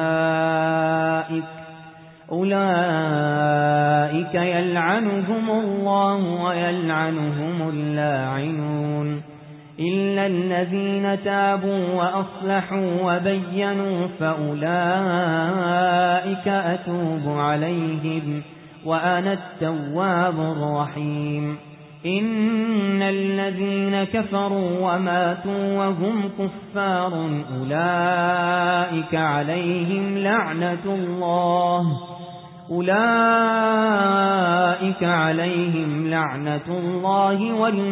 أولئك يلعنهم الله ويلعنهم اللاعنون إلا الذين تابوا وأصلحوا وبينوا فأولئك أتوب عليهم وأنا التواب الرحيم إن الذين كفروا وماتوا وهم كفار أولئك عليهم لعنة الله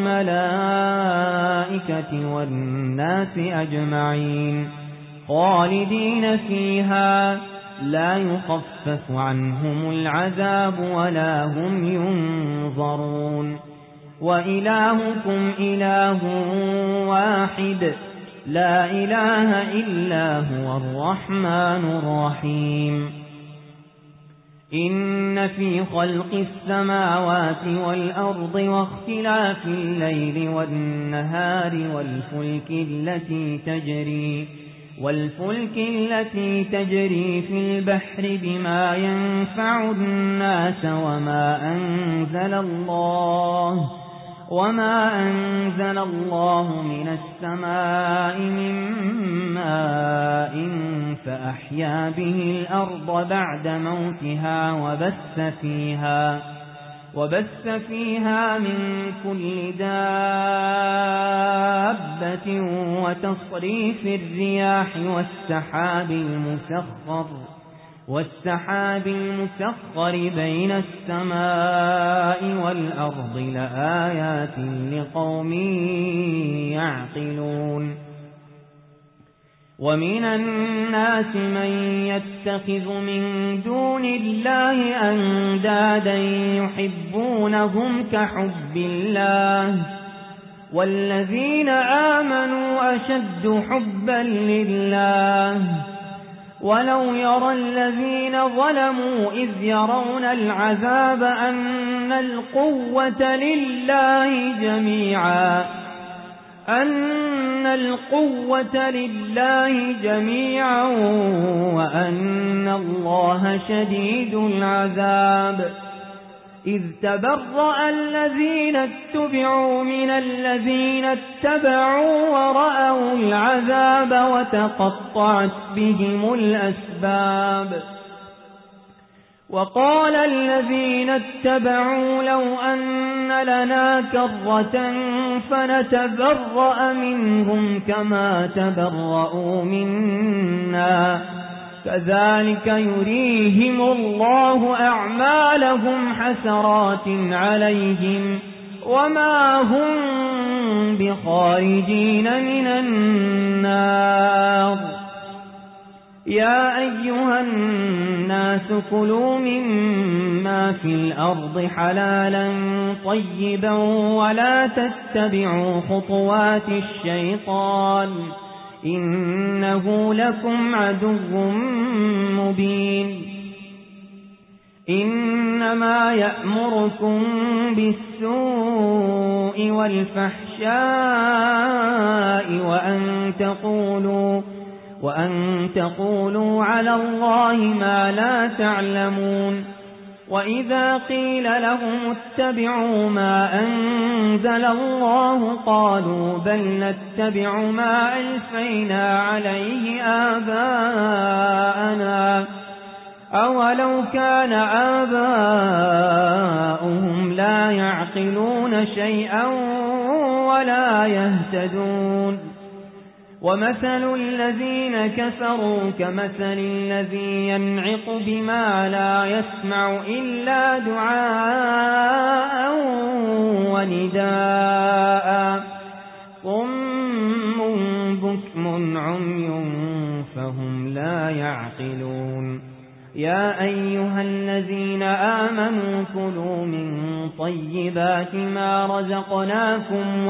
والملائكة والناس أجمعين خالدين فيها لا يخفف عنهم العذاب ولا هم ينظرون وإلهكم إله واحد لا إله إلا هو الرحمن الرحيم إن في خلق السماوات والأرض واختلاف الليل والنهار والفلك التي تجري في البحر بما ينفع الناس وما أنزل الله من السماء من ماء فأحيا به الأرض بعد موتها وبث فيها من كل دابة وتصريف الرياح والسحاب المسخر بين السماء والأرض لآيات لقوم يعقلون ومن الناس من يتخذ من دون الله أندادا يحبونهم كحب الله والذين آمنوا أشد حبا لله ولو يرى الذين ظلموا إذ يرون العذاب أن القوة لله جميعا وأن الله شديد العذاب إذ تبرأ الذين اتبعوا من الذين اتبعوا ورأوا العذاب وتقطعت بهم الأسباب وقال الذين اتبعوا لو أن لنا كرة فنتبرأ منهم كما تبرأوا منا كذلك يريهم الله أعمالهم حسرات عليهم وما هم بخارجين من النار يا أيها الناس كلوا مما في الأرض حلالا طيبا ولا تتبعوا خطوات الشيطان إنه لكم عدو مبين إنما يأمركم بالسوء والفحشاء وأن تقولوا على الله ما لا تعلمون وإذا قيل لهم اتبعوا ما أنزل الله قالوا بل نتبع ما ألفينا عليه آباءنا أولو كان آباؤهم لا يعقلون شيئا ولا يهتدون ومثل الذين كفروا كمثل الذي ينعق بما لا يسمع إلا دعاء ونداء صم بكم عمي فهم لا يعقلون يا أيها الذين آمنوا كلوا من طيبات ما رزقناكم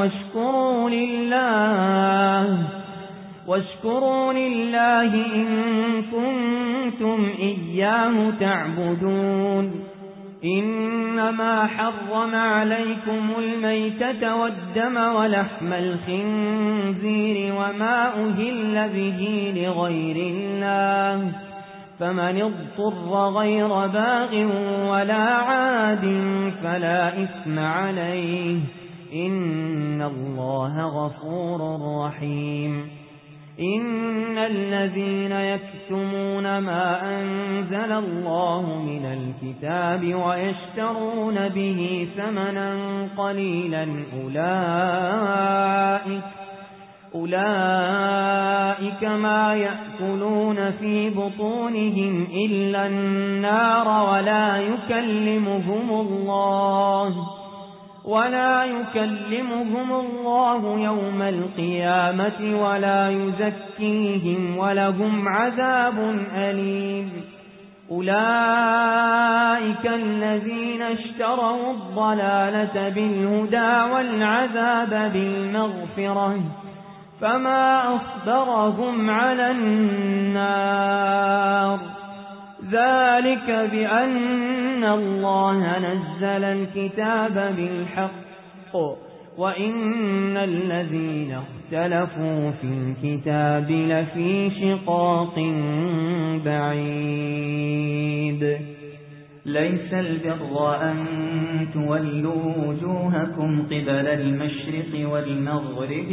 واشكروا لله إن كنتم إياه تعبدون إنما حرم عليكم الميتة والدم ولحم الخنزير وما أهل به لغير الله فمن اضطر غير باغ ولا عاد فلا إثم عليه إن الله غفور رحيم إن الذين يكتمون ما أنزل الله من الكتاب ويشترون به ثمنا قليلا أولئك ما يأكلون في بطونهم إلا النار ولا يكلمهم الله يوم القيامة ولا يزكيهم ولهم عذاب أليم أولئك الذين اشتروا الضلالة بالهدى والعذاب بالمغفرة فما أصبرهم على النار ذلك بأن الله نزل الكتاب بالحق وإن الذين اختلفوا في الكتاب لفي شقاق بعيد ليس البر أن تولوا وجوهكم قبل المشرق والمغرب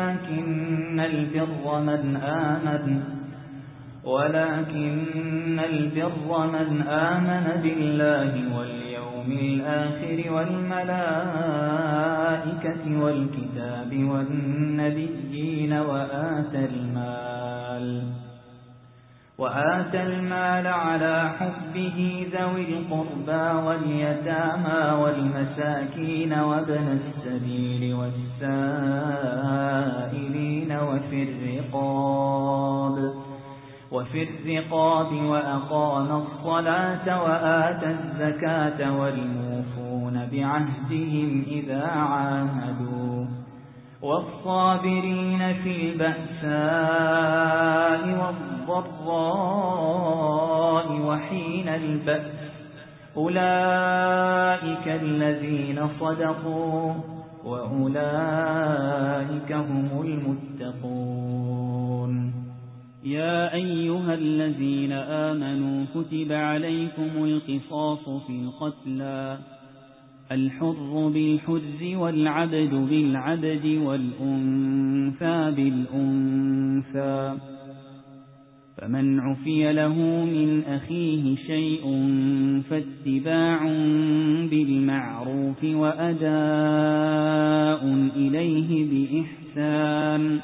ولكن البر من آمن بالله واليوم الآخر والملائكة والكتاب والنبيين وآتى المال على حبه ذوي القربى واليتامى والمساكين وابن السبيل والسائلين وفي الرقاب وأقام الصلاة وآتى الزكاة والموفون بعهدهم إذا عاهدوا والصابرين في البأساء والضراء وحين البأس أولئك الذين صدقوا وأولئك هم المتقون يا أيها الذين آمنوا كتب عليكم القصاص في القتلى الحر بالحر والعبد بالعبد والأنثى بالأنثى فمن عفي له من أخيه شيء فاتباع بالمعروف وأداء إليه بإحسان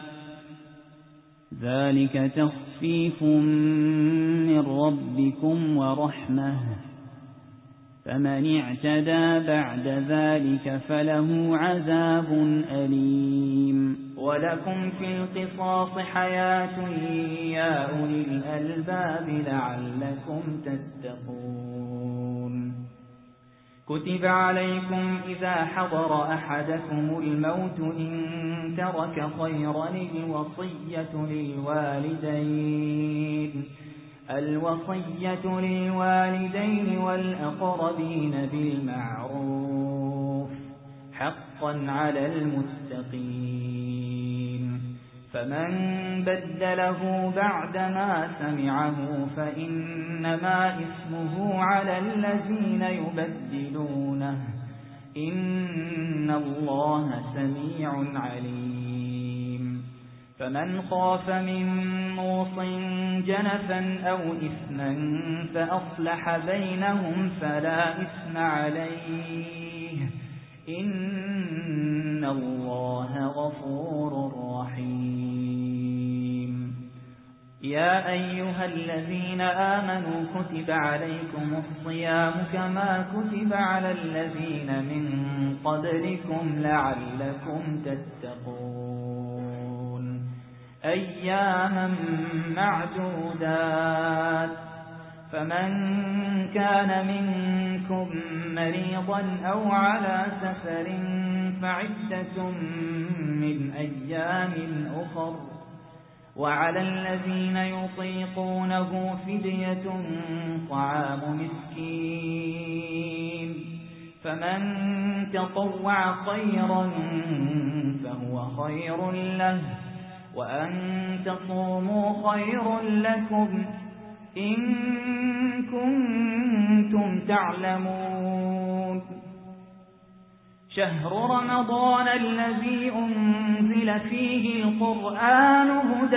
ذلك تخفيف من ربكم ورحمة فمن اعتدى بعد ذلك فله عذاب أليم. ولكم في القصاص حياة يا أولي الألباب لعلكم تتقون. كتب عليكم إذا حضر أحدكم الموت إن ترك خيرا الوصية للوالدين والأقربين بالمعروف حقا على المتقين. فمن بدله بعدما سمعه فإنما إثمه على الذين يبدلونه إن الله سميع عليم. فمن خاف من موص جنفا أو إثما فأصلح بينهم فلا إثم عليه إن الله غفور رحيم. يا أيها الذين آمنوا كتب عليكم الصيام كما كتب على الذين من قبلكم لعلكم تتقون. أياما معدودات. فمن كان منكم مريضا أو على سفر فعدة من أيام أخر. وعلى الذين يطيقونه فدية طعام مسكين. فمن تطوع خيرا فهو خير له وأن تصوموا خير لكم إن كنتم تعلمون. شهر رمضان الذي أنزل فيه القرآن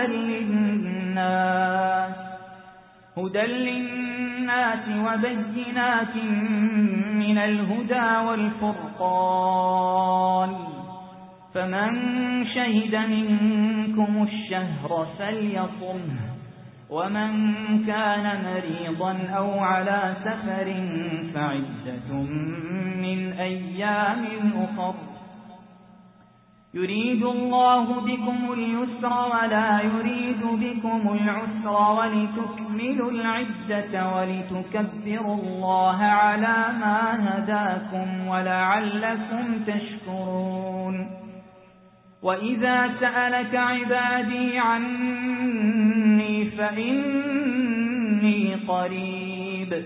هدى للناس وبينات من الهدى والفرقان. فمن شهد منكم الشهر فليصمه ومن كان مريضا أو على سفر فعدة من أيام أخر. يريد الله بكم اليسر ولا يريد بكم العسر ولتكملوا العدة ولتكبروا الله على ما هداكم ولعلكم تشكرون. وإذا سألك عبادي عني فإني قريب.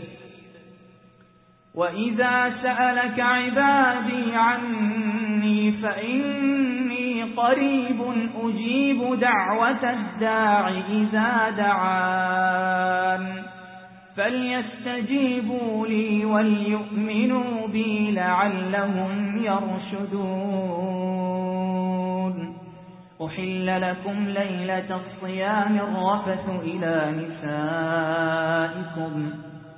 وإذا سألك عبادي عني فإني قريب أجيب دعوة الداع إذا دعان فليستجيبوا لي وليؤمنوا بي لعلهم يرشدون. أحل لكم ليلة الصيام الرفث إلى نسائكم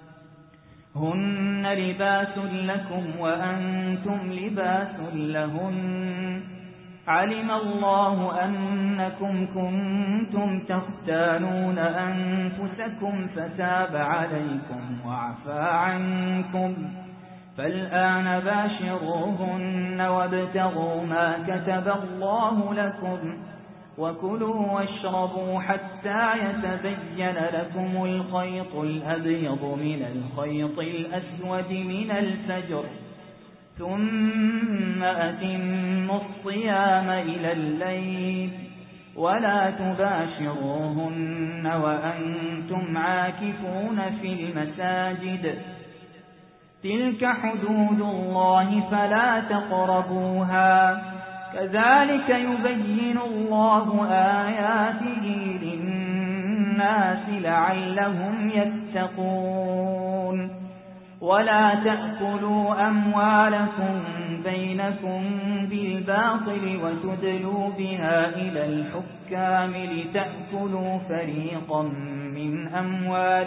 هن لباس لكم وأنتم لباس لهن. علم الله أنكم كنتم تختانون أنفسكم فتاب عليكم وعفى عنكم فالآن باشروهن وابتغوا ما كتب الله لكم وكلوا واشربوا حتى يتبين لكم الخيط الأبيض من الخيط الأسود من الفجر ثم أتموا الصيام إلى الليل ولا تباشروهن وأنتم عاكفون في المساجد. تلك حدود الله فلا تقربوها كذلك يبين الله آياته للناس لعلهم يتقون. ولا تأكلوا أموالكم بينكم بالباطل وتدلوا بها إلى الحكام لتأكلوا فريقا من أموال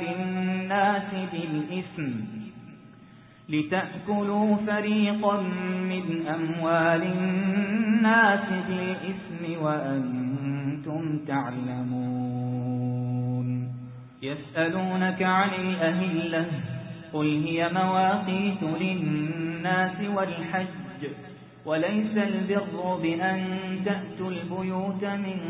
الناس بالإثم وأنتم تعلمون. يسألونك عن الأهلة قل هي مواقيت للناس والحج وليس البر بأن تأتوا البيوت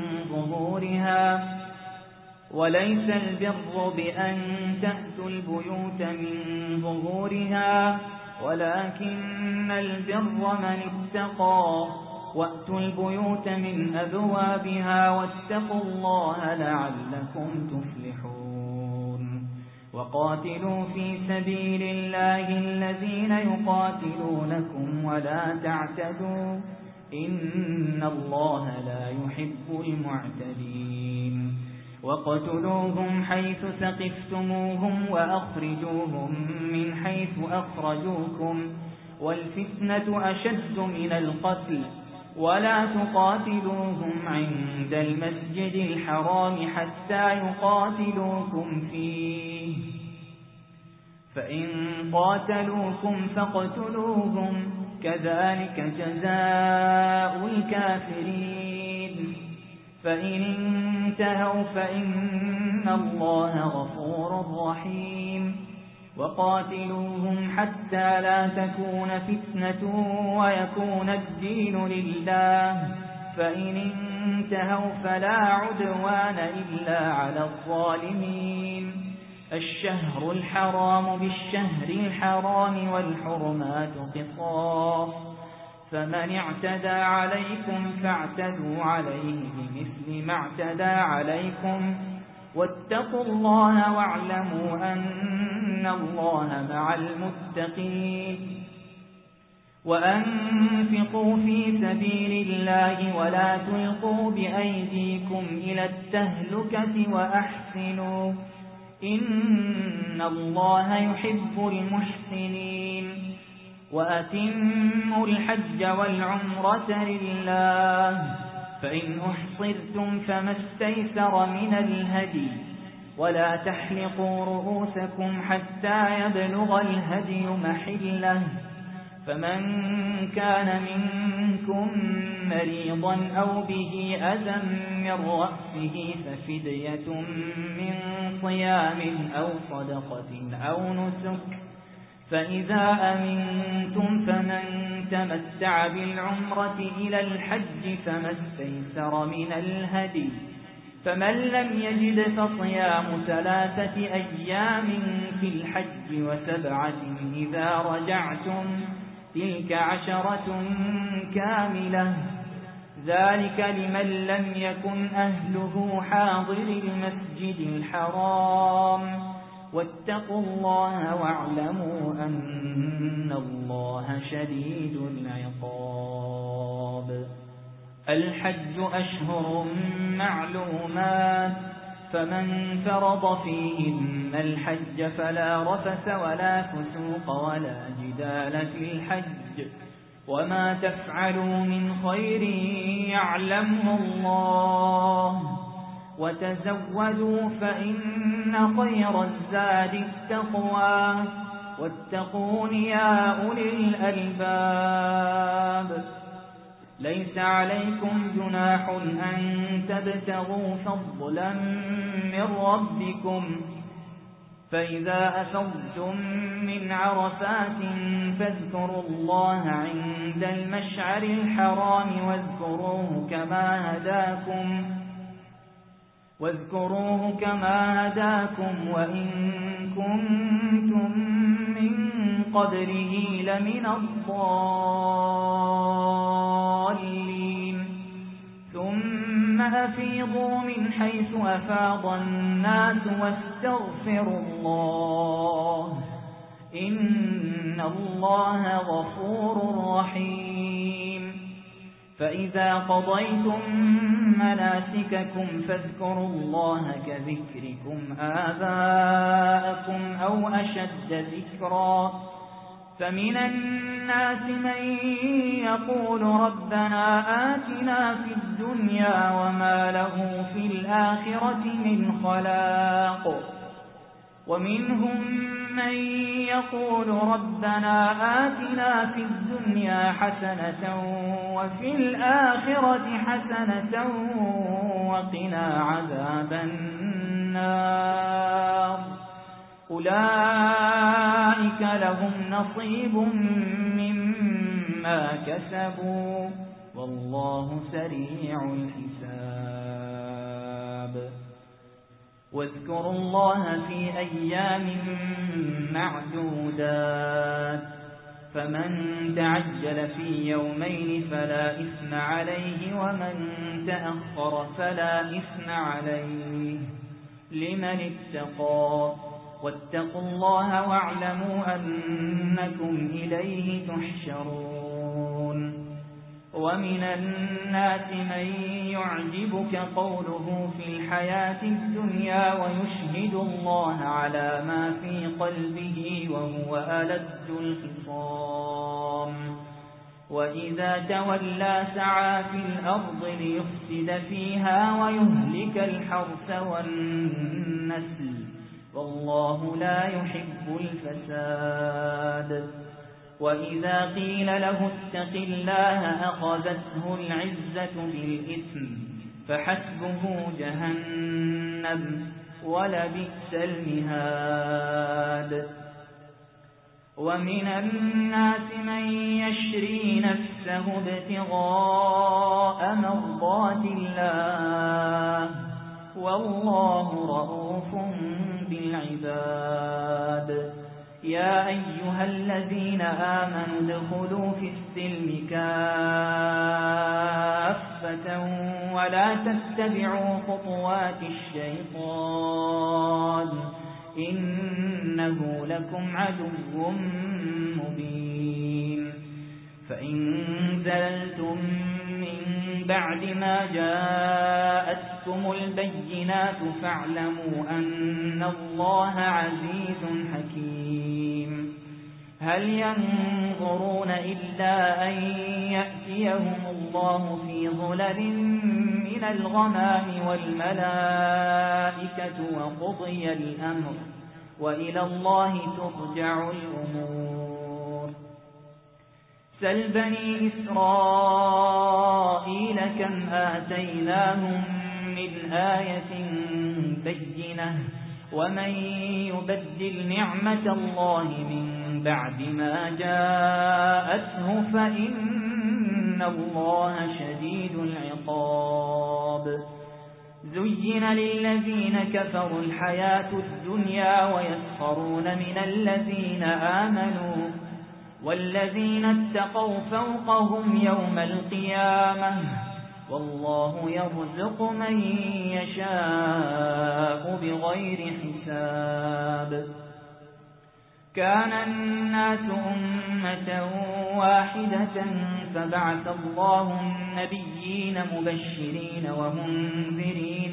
من ظهورها ولكن البر من اتقى وأتوا البيوت من أبوابها واتقوا الله لعلكم تفلحون وقاتلوا في سبيل الله الذين يقاتلونكم ولا تعتدوا إن الله لا يحب المعتدين وقتلوهم حيث ثقفتموهم وأخرجوهم من حيث أخرجوكم والفتنة أشد من القتل ولا تقاتلوهم عند المسجد الحرام حتى يقاتلوكم فيه فإن قاتلوكم فاقتلوهم كذلك جزاء الكافرين فإن انتهوا فإن الله غفور رحيم وقاتلوهم حتى لا تكون فتنة ويكون الدين لله فإن انتهوا فلا عدوان إلا على الظالمين الشهر الحرام بالشهر الحرام والحرمات قصاص فمن اعتدى عليكم فاعتدوا عليه بمثل ما اعتدى عليكم واتقوا الله واعلموا أن الله مع المتقين وأنفقوا في سبيل الله ولا تلقوا بأيديكم إلى التهلكة وأحسنوا إن الله يحب المحسنين وأتموا الحج والعمرة لله فإن أحصرتم فما استيسر من الهدي ولا تحلقوا رؤوسكم حتى يبلغ الهدي محله فمن كان منكم مريضا أو به أذى من رأسه ففدية من صيام أو صدقة أو نسك فإذا أمنتم فمن تمتع بالعمرة إلى الحج فما استيسر من الهدي فمن لم يجد فصيام 3 أيام في الحج و7 إذا رجعتم تلك 10 كاملة ذلك لمن لم يكن أهله حاضر المسجد الحرام واتقوا الله واعلموا أن الله شديد العقاب الحج أشهر معلومات فمن فرض فيهن الحج فلا رفث ولا فسوق ولا جدال في الحج وما تفعلوا من خير يعلمه الله وتزودوا فإن خير الزاد التقوى واتقون يا أولي الألباب ليس عليكم جناح أن تبتغوا فضلا من ربكم فإذا أفضتم من عرفات فاذكروا الله عند المشعر الحرام واذكروه كما هداكم وإن كنتم من قبله لمن الضالين ثم أفيضوا من حيث أفاض الناس واستغفروا الله إن الله غفور رحيم فإذا قضيتم مناسككم فاذكروا الله كذكركم آباءكم أو أشد ذكرا فمن الناس من يقول ربنا آتنا في الدنيا وما له في الآخرة من خلاق ومنهم من يقول ربنا آتنا في الدنيا حسنة وفي الآخرة حسنة وقنا عذاب النار أولئك لهم نصيب مما كسبوا والله سريع الحساب. واذكروا الله في أيام معدودات فمن تعجل في يومين فلا إثم عليه ومن تأخر فلا إثم عليه لمن اتقى واتقوا الله واعلموا أنكم إليه تحشرون. ومن الناس من يعجبك قوله في الحياة الدنيا ويشهد الله على ما في قلبه وهو ألد الخصام وإذا تولى سعى في الأرض ليفسد فيها ويهلك الحرث والنسل والله لا يحب الفساد. وإذا قيل له اتق الله أخذته العزة بالإثم فحسبه جهنم ولبئس المهاد. ومن الناس من يشري نفسه ابتغاء مرضات الله والله رؤوف بالعباد. يا أيها الذين آمنوا ادخلوا في السلم كافة ولا تتبعوا خطوات الشيطان إنه لكم عدو مبين. فإن زللتم من بعد ما جاءتكم البينات فاعلموا أن الله عزيز حكيم. هل ينظرون إلا أن يأتيهم الله في ظلل من الغمام والملائكة وقضي الأمر وإلى الله ترجع الأمور. سل بني إسرائيل كم آتيناهم من آية بينة ومن يبدل نعمة الله من بعد ما جاءته فإن الله شديد العقاب. زين للذين كفروا الحياة الدنيا ويسخرون من الذين آمنوا والذين اتقوا فوقهم يوم القيامة والله يرزق من يشاء بغير حساب. كان الناس أمة واحدة فبعث الله النبيين مبشرين ومنذرين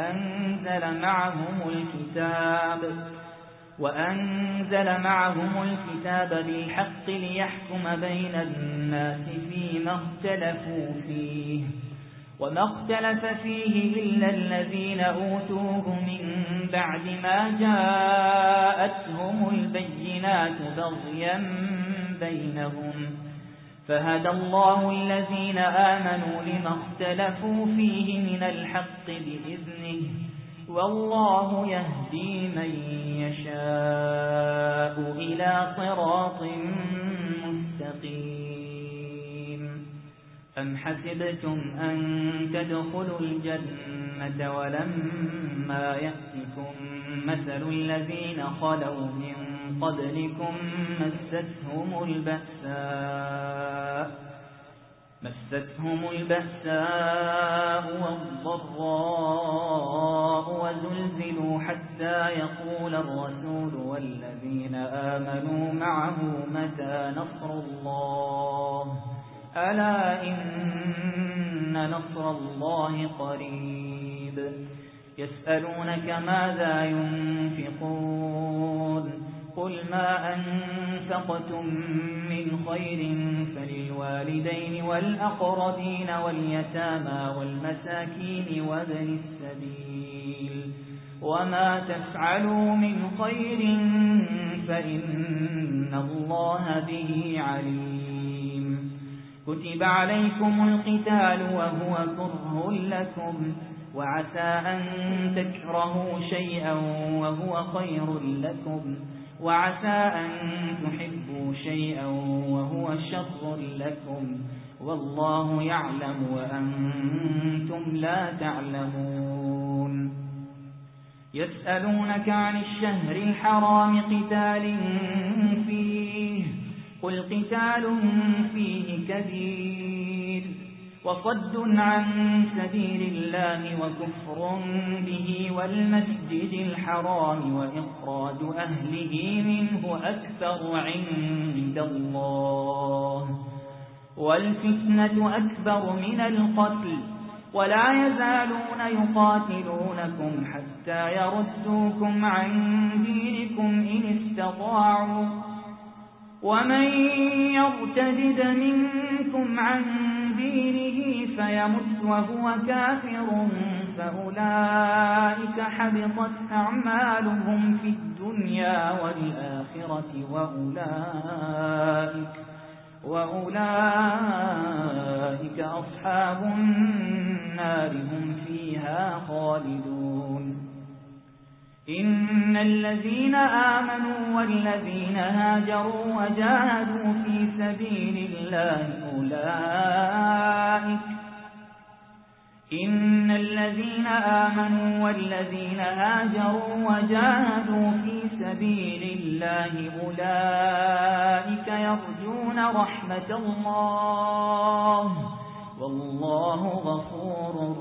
وأنزل معهم الكتاب بالحق ليحكم بين الناس فيما اختلفوا فيه وما اختلف فيه إلا الذين أوتوه من بعد ما جاءتهم البينات بغيا بينهم فهدى الله الذين آمنوا لما اختلفوا فيه من الحق بإذنه والله يهدي من يشاء إلى صراط مستقيم. أم حسبتم أن تدخلوا الجنة ولما يأتكم مثل الذين خلوا من قبلكم مستهم البأساء والضراء وزلزلوا حتى يقول الرسول والذين آمنوا معه متى نصر الله ألا إن نصر الله قريب. يسألونك ماذا ينفقون قل ما أنفقتم من خير فللوالدين والأقربين واليتامى والمساكين وابن السبيل وما تفعلوا من خير فإن الله به عليم. كتب عليكم القتال وهو كره لكم وعسى أن تكرهوا شيئا وهو خير لكم وعسى أن تحبوا شيئا وهو شر لكم والله يعلم وأنتم لا تعلمون يسألونك عن الشهر الحرام قتال فيه قل قتال فيه كبير وصد عن سبيل الله وكفر به والمسجد الحرام وإخراج أهله منه أكثر عند الله والفتنة أكبر من القتل ولا يزالون يقاتلونكم حتى يردوكم عن دينكم إن استطاعوا ومن يرتد منكم عن دينه فيمت وهو كافر فأولئك حبطت أعمالهم في الدنيا والآخرة وأولئك أصحاب النار هم فيها خالدون إن الذين آمنوا والذين هاجروا وجاهدوا في سبيل الله أولئك يرجون رحمة الله والله غفور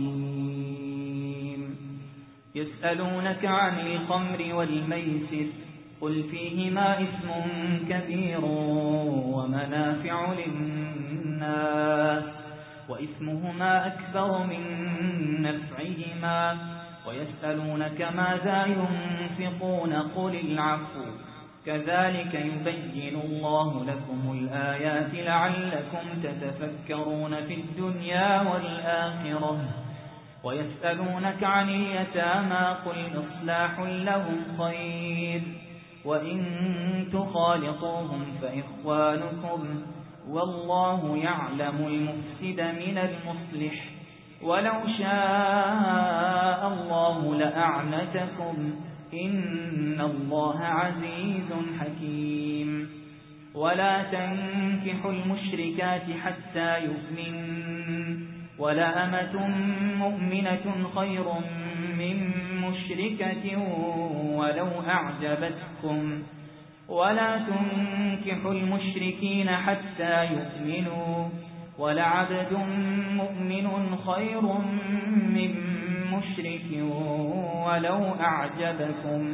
رحيم يسألونك عن الخمر والميسر قل فيهما إثم كبير ومنافع للناس وإثمهما أكبر من نفعهما ويسألونك ماذا ينفقون قل العفو كذلك يبين الله لكم الآيات لعلكم تتفكرون في الدنيا والآخرة ويسألونك عن اليتامى قل إصلاح لهم خير وإن تخالطوهم فإخوانكم والله يعلم المفسد من المصلح ولو شاء الله لأعنتكم إن الله عزيز حكيم ولا تنكحوا المشركات حتى يؤمنوا ولأمة مؤمنة خير من مشركة ولو أعجبتكم ولا تنكحوا المشركين حتى يؤمنوا ولعبد مؤمن خير من مشرك ولو أعجبكم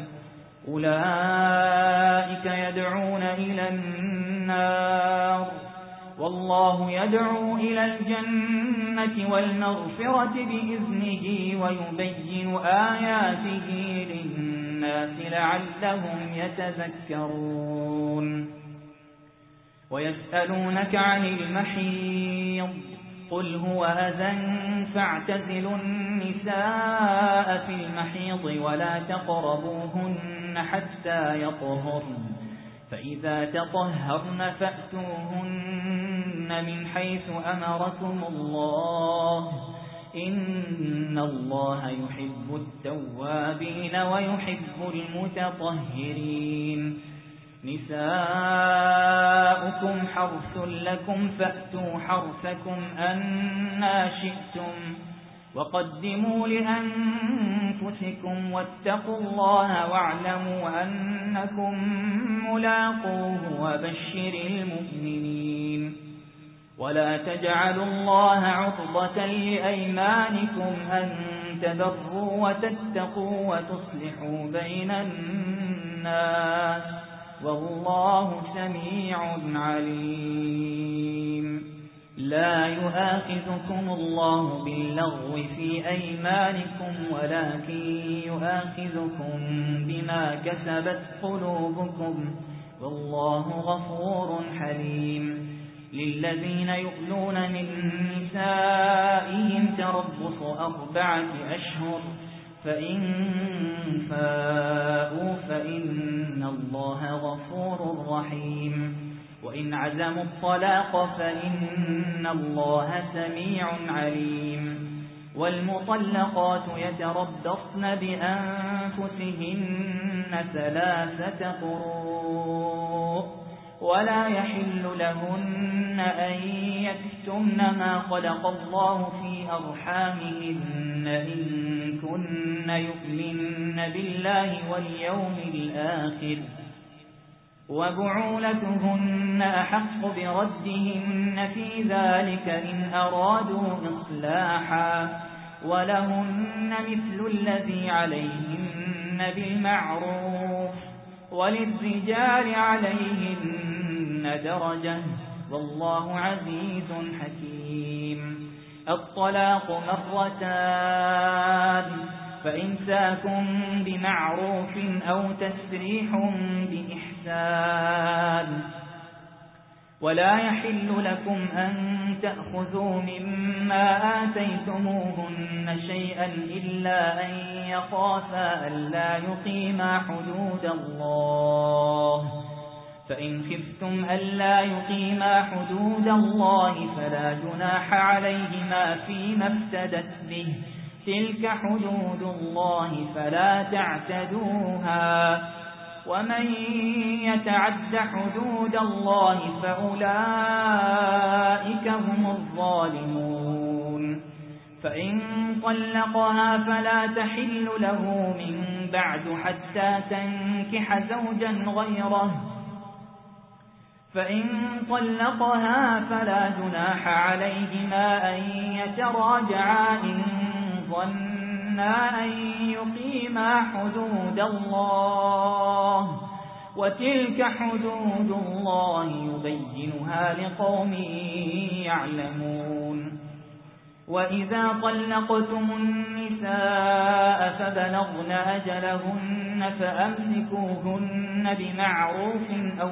أولئك يدعون إلى النار والله يدعو إلى الجنة والمغفرة بإذنه ويبين آياته للناس لعلهم يتذكرون ويسألونك عن المحيض قل هو أذى فاعتزلوا النساء في المحيض ولا تقربوهن حتى يطهرن فإذا تطهرن فأتوهن من حيث أمركم الله إن الله يحب التوابين ويحب المتطهرين نساؤكم حرث لكم فأتوا حرثكم أنى شئتم وقدموا لأنفسكم واتقوا الله واعلموا أنكم ملاقوه وبشر المؤمنين ولا تجعلوا الله عرضة لأيمانكم أن تبروا وتتقوا وتصلحوا بين الناس والله سميع عليم لا يؤاخذكم الله باللغو في أيمانكم ولكن يؤاخذكم بما كسبت قلوبكم والله غفور حليم للذين يؤلون من نسائهم تربص 4 أشهر فإن فاءوا فإن الله غفور رحيم وإن عزموا الطلاق فإن الله سميع عليم والمطلقات يتربصن بأنفسهن أنفسهن 3 قروء ولا يحل لهن أن يكتمن ما خلق الله في أرحامهن إن كن يؤمن بالله واليوم الآخر وبعولتهن أحق بردهن في ذلك إن أرادوا إصلاحا ولهن مثل الذي عليهن بالمعروف وللرجال عليهن درجة والله عزيز حكيم. الطلاق 2 فإمساك بمعروف أو تسريح بإحسان ولا يحل لكم أن تأخذوا مما آتيتموهن شيئا إلا أن يخافا ألا يقيما حدود الله فإن خفتم ألا يقيما حدود الله فلا جناح عليهما فيما افتدت به تلك حدود الله فلا تعتدوها ومن يتعد حدود الله فأولئك هم الظالمون. فإن طلقها فلا تحل له من بعد حتى تنكح زوجا غيره فإن طلقها فلا جناح عليهما أن يتراجعا إن ظنا أن يقيما حدود الله وتلك حدود الله يبينها لقوم يعلمون. وإذا طلقتم النساء فبلغن أجلهن فأمسكوهن بمعروف أو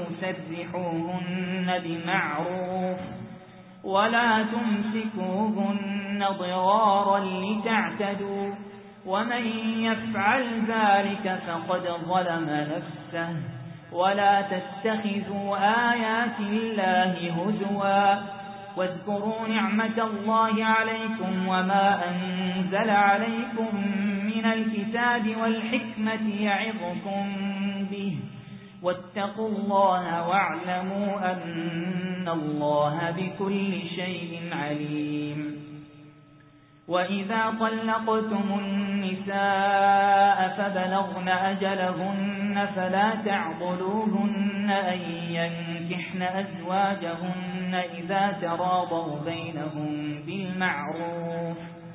سرحوهن بمعروف ولا تمسكوهن ضرارا لتعتدوا ومن يفعل ذلك فقد ظلم نفسه ولا تتخذوا آيات الله هزوا واذكروا نعمة الله عليكم وما أنزل عليكم من الكتاب والحكمة يعظكم به واتقوا الله واعلموا أن الله بكل شيء عليم. وإذا طلقتم النساء فبلغن أجلهن فلا تعضلوهن أن ينكحن أزواجهن إذا تراضوا بينهم بالمعروف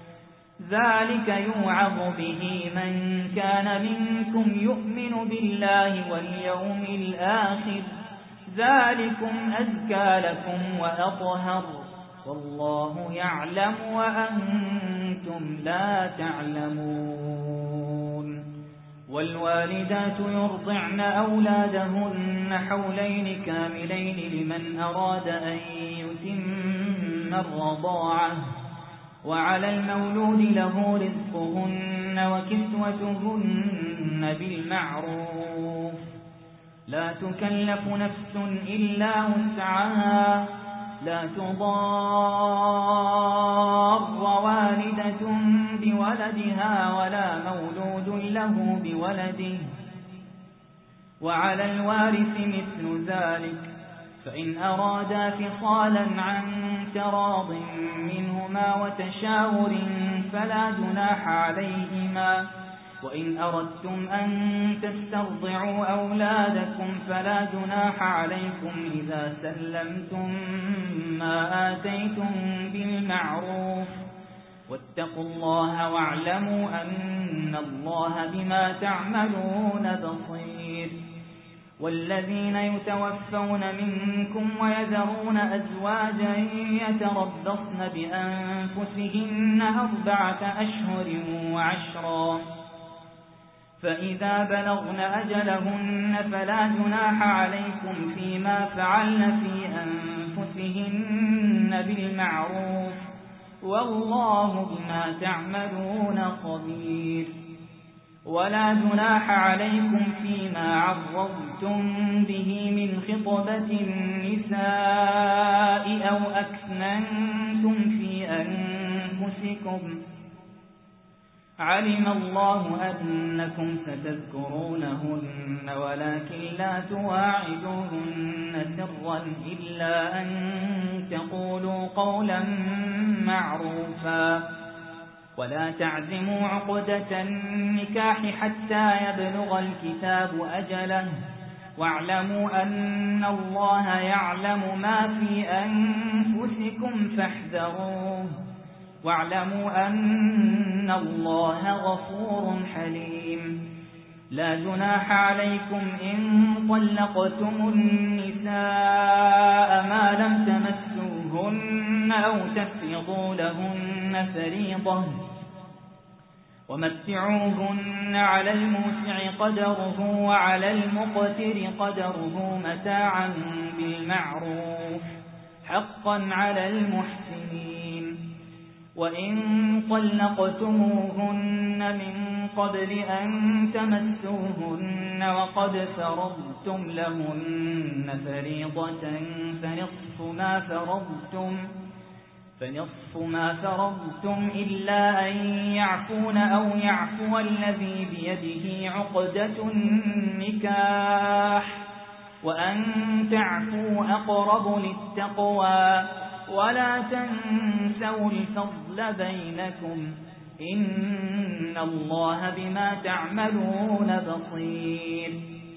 ذلك يوعظ به من كان منكم يؤمن بالله واليوم الآخر ذلكم أزكى لكم وأطهر والله يعلم وأنتم لا تعلمون. والوالدات يرضعن أولادهن حولين كاملين لمن أراد أن يتم الرضاعة وعلى المولود له رزقهن وكسوتهن بالمعروف لا تكلف نفس إلا وسعها لا تضار والدة بولدها ولا مولود له بولده وعلى الوارث مثل ذلك فإن أرادا فصالا عن تراض منهما وتشاور فلا جناح عليهما وإن أردتم أن تسترضعوا أولادكم فلا جناح عليكم إذا سلمتم ما آتيتم بالمعروف واتقوا الله واعلموا أن الله بما تعملون بصير. والذين يتوفون منكم ويذرون أزواجا يتربصن بأنفسهن 4 أشهر وعشرا فإذا بلغن أجلهن فلا جناح عليكم فيما فعلن في أنفسهن بالمعروف والله بما تعملون خبير. ولا جناح عليكم فيما عرضتم به من خطبة النساء أو علم الله أنكم ستذكرونهن ولكن لا تواعدوهن سرا إلا أن تقولوا قولا معروفا ولا تعزموا عقدة النكاح حتى يبلغ الكتاب أجله واعلموا أن الله يعلم ما في أنفسكم فاحذروه واعلموا أن الله غفور حليم لا جناح عليكم إن طلقتم النساء ما لم تمسوهن أو تفرضوا لهن فريضة ومتعوهن على الموسع قدره وعلى المقتر قدره متاعا بالمعروف حقا على المحسنين وإن طلقتموهن من قبل أن تمسوهن وقد فرضتم لهن فريضة فنصف ما فرضتم إلا أن يعفون أو يعفو الذي بيده عقدة النكاح وأن تعفوا أقرب للتقوى ولا تنسوا الفضل بينكم إن الله بما تعملون بصير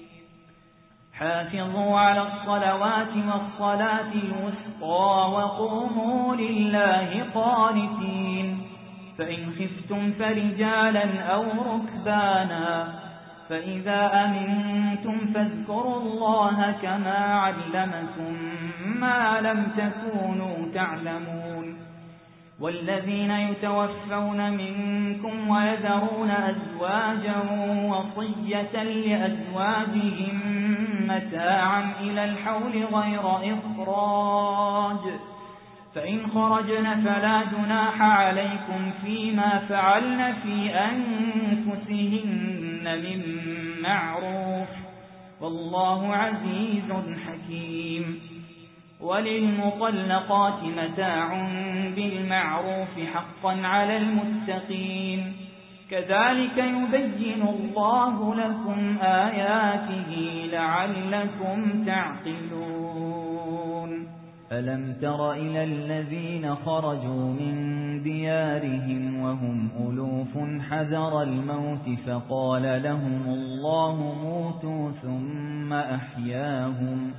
حافظوا على الصلوات والصلاة الوسطى وقوموا لله قانتين فإن خفتم فرجالا أو ركبانا فإذا أمنتم فاذكروا الله كما علمكم ما لم تكونوا تعلمون والذين يتوفون منكم ويذرون أزواجا وصية لأزواجهم متاعا إلى الحول غير إخراج فإن خرجن فلا جناح عليكم فيما فعلن في أنفسهن من معروف والله عزيز حكيم وللمطلقات متاع بالمعروف حقا على المتقين كذلك يبين الله لكم آياته لعلكم تعقلون ألم تر إلى الذين خرجوا من ديارهم وهم ألوف حذر الموت فقال لهم الله موتوا ثم أحياهم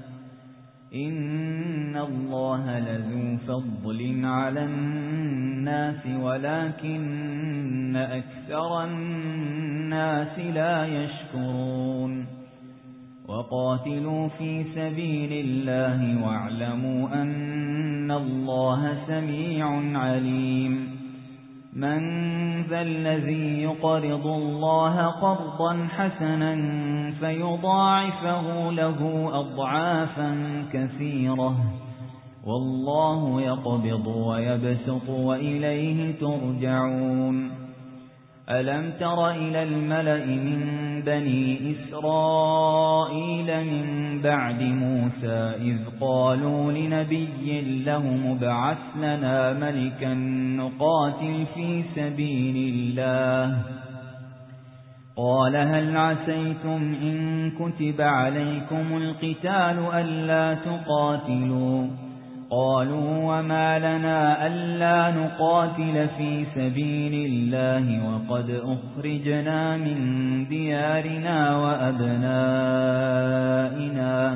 إن الله لذو فضل على الناس ولكن أكثر الناس لا يشكرون وقاتلوا في سبيل الله واعلموا أن الله سميع عليم من ذا الذي يقرض الله قرضا حسنا فيضاعفه له أضعافا كثيرة والله يقبض ويبسط وإليه ترجعون ألم تر إلى الملأ من بني إسرائيل من بعد موسى إذ قالوا لنبي له ابعث لنا ملكا نقاتل في سبيل الله قال هل عسيتم إن كتب عليكم القتال ألا تقاتلوا قالوا وما لنا ألا نقاتل في سبيل الله وقد أخرجنا من ديارنا وأبنائنا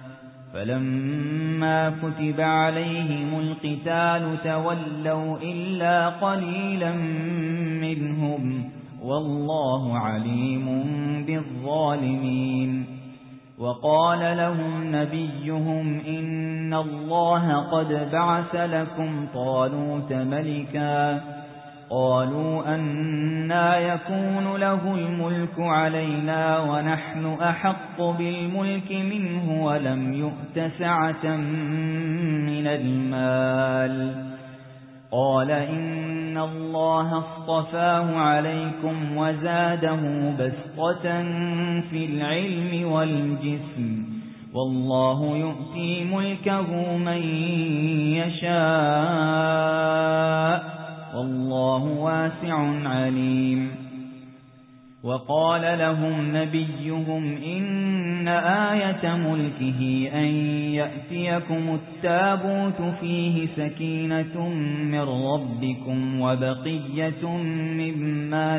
فلما كتب عليهم القتال تولوا إلا قليلا منهم والله عليم بالظالمين وقال لهم نبيهم إن الله قد بعث لكم طالوت ملكا قالوا أنى يكون له الملك علينا ونحن أحق بالملك منه ولم يؤت سعة من المال قال إن الله اصطفاه عليكم وزاده بسطة في العلم والجسم والله يؤتي ملكه من يشاء والله واسع عليم. وقال لهم نبيهم إن آية ملكه أن يأتيكم التابوت فيه سكينة من ربكم وبقية مما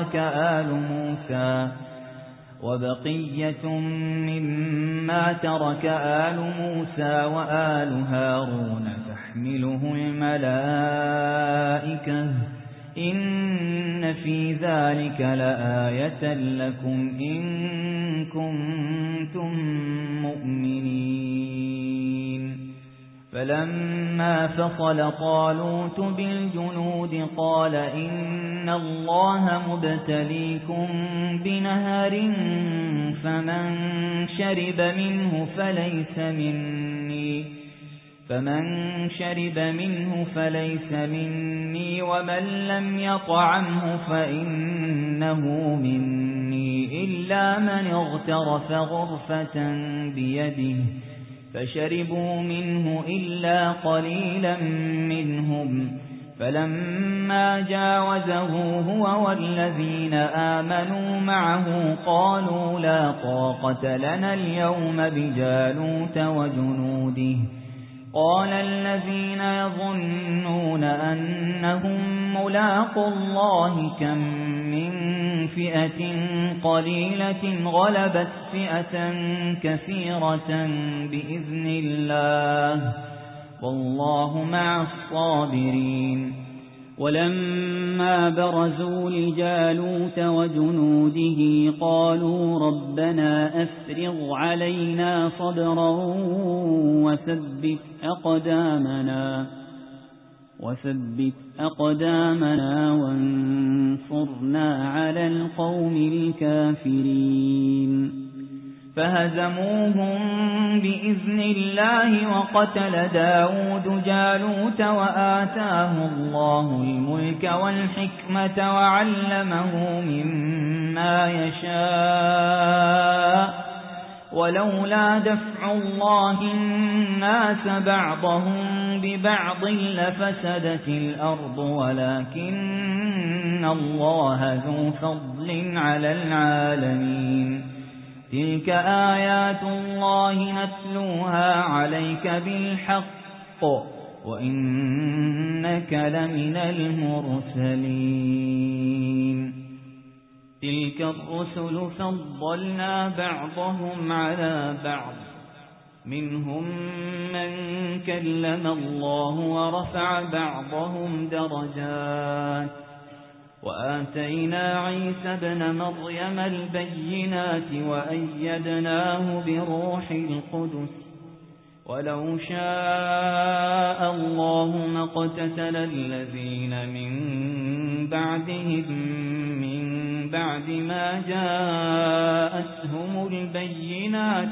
ترك آل موسى وآل هارون تحمله الملائكة إن في ذلك لآية لكم إن كنتم مؤمنين. فلما فصل طالوت بالجنود قال إن الله مبتليكم بنهر فمن شرب منه فليس مني ومن لم يطعمه فإنه مني إلا من اغترف غرفة بيده فشربوا منه إلا قليلا منهم. فلما جاوزه هو والذين آمنوا معه قالوا لا طاقة لنا اليوم بجالوت وجنوده. قال الذين يظنون أنهم ملاقو الله كم من فئة قليلة غلبت فئة كثيرة بإذن الله والله مع الصابرين. ولما برزوا لجالوت وجنوده قالوا ربنا أفرغ علينا صبرا وثبت أقدامنا وانصرنا على القوم الكافرين. فهزموهم بإذن الله وقتل داود جالوت وآتاه الله الملك والحكمة وعلمه مما يشاء. ولولا دفع الله الناس بعضهم ببعض لفسدت الأرض ولكن الله ذو فضل على العالمين. تلك آيات الله نتلوها عليك بالحق وإنك لمن المرسلين. تلك الرسل فضلنا بعضهم على بعض منهم من كلم الله ورفع بعضهم درجات وآتينا عيسى ابن مريم البينات وأيدناه بروح القدس. ولو شاء الله ما اقتتل الذين من بعدهم من بعد ما جاءتهم البينات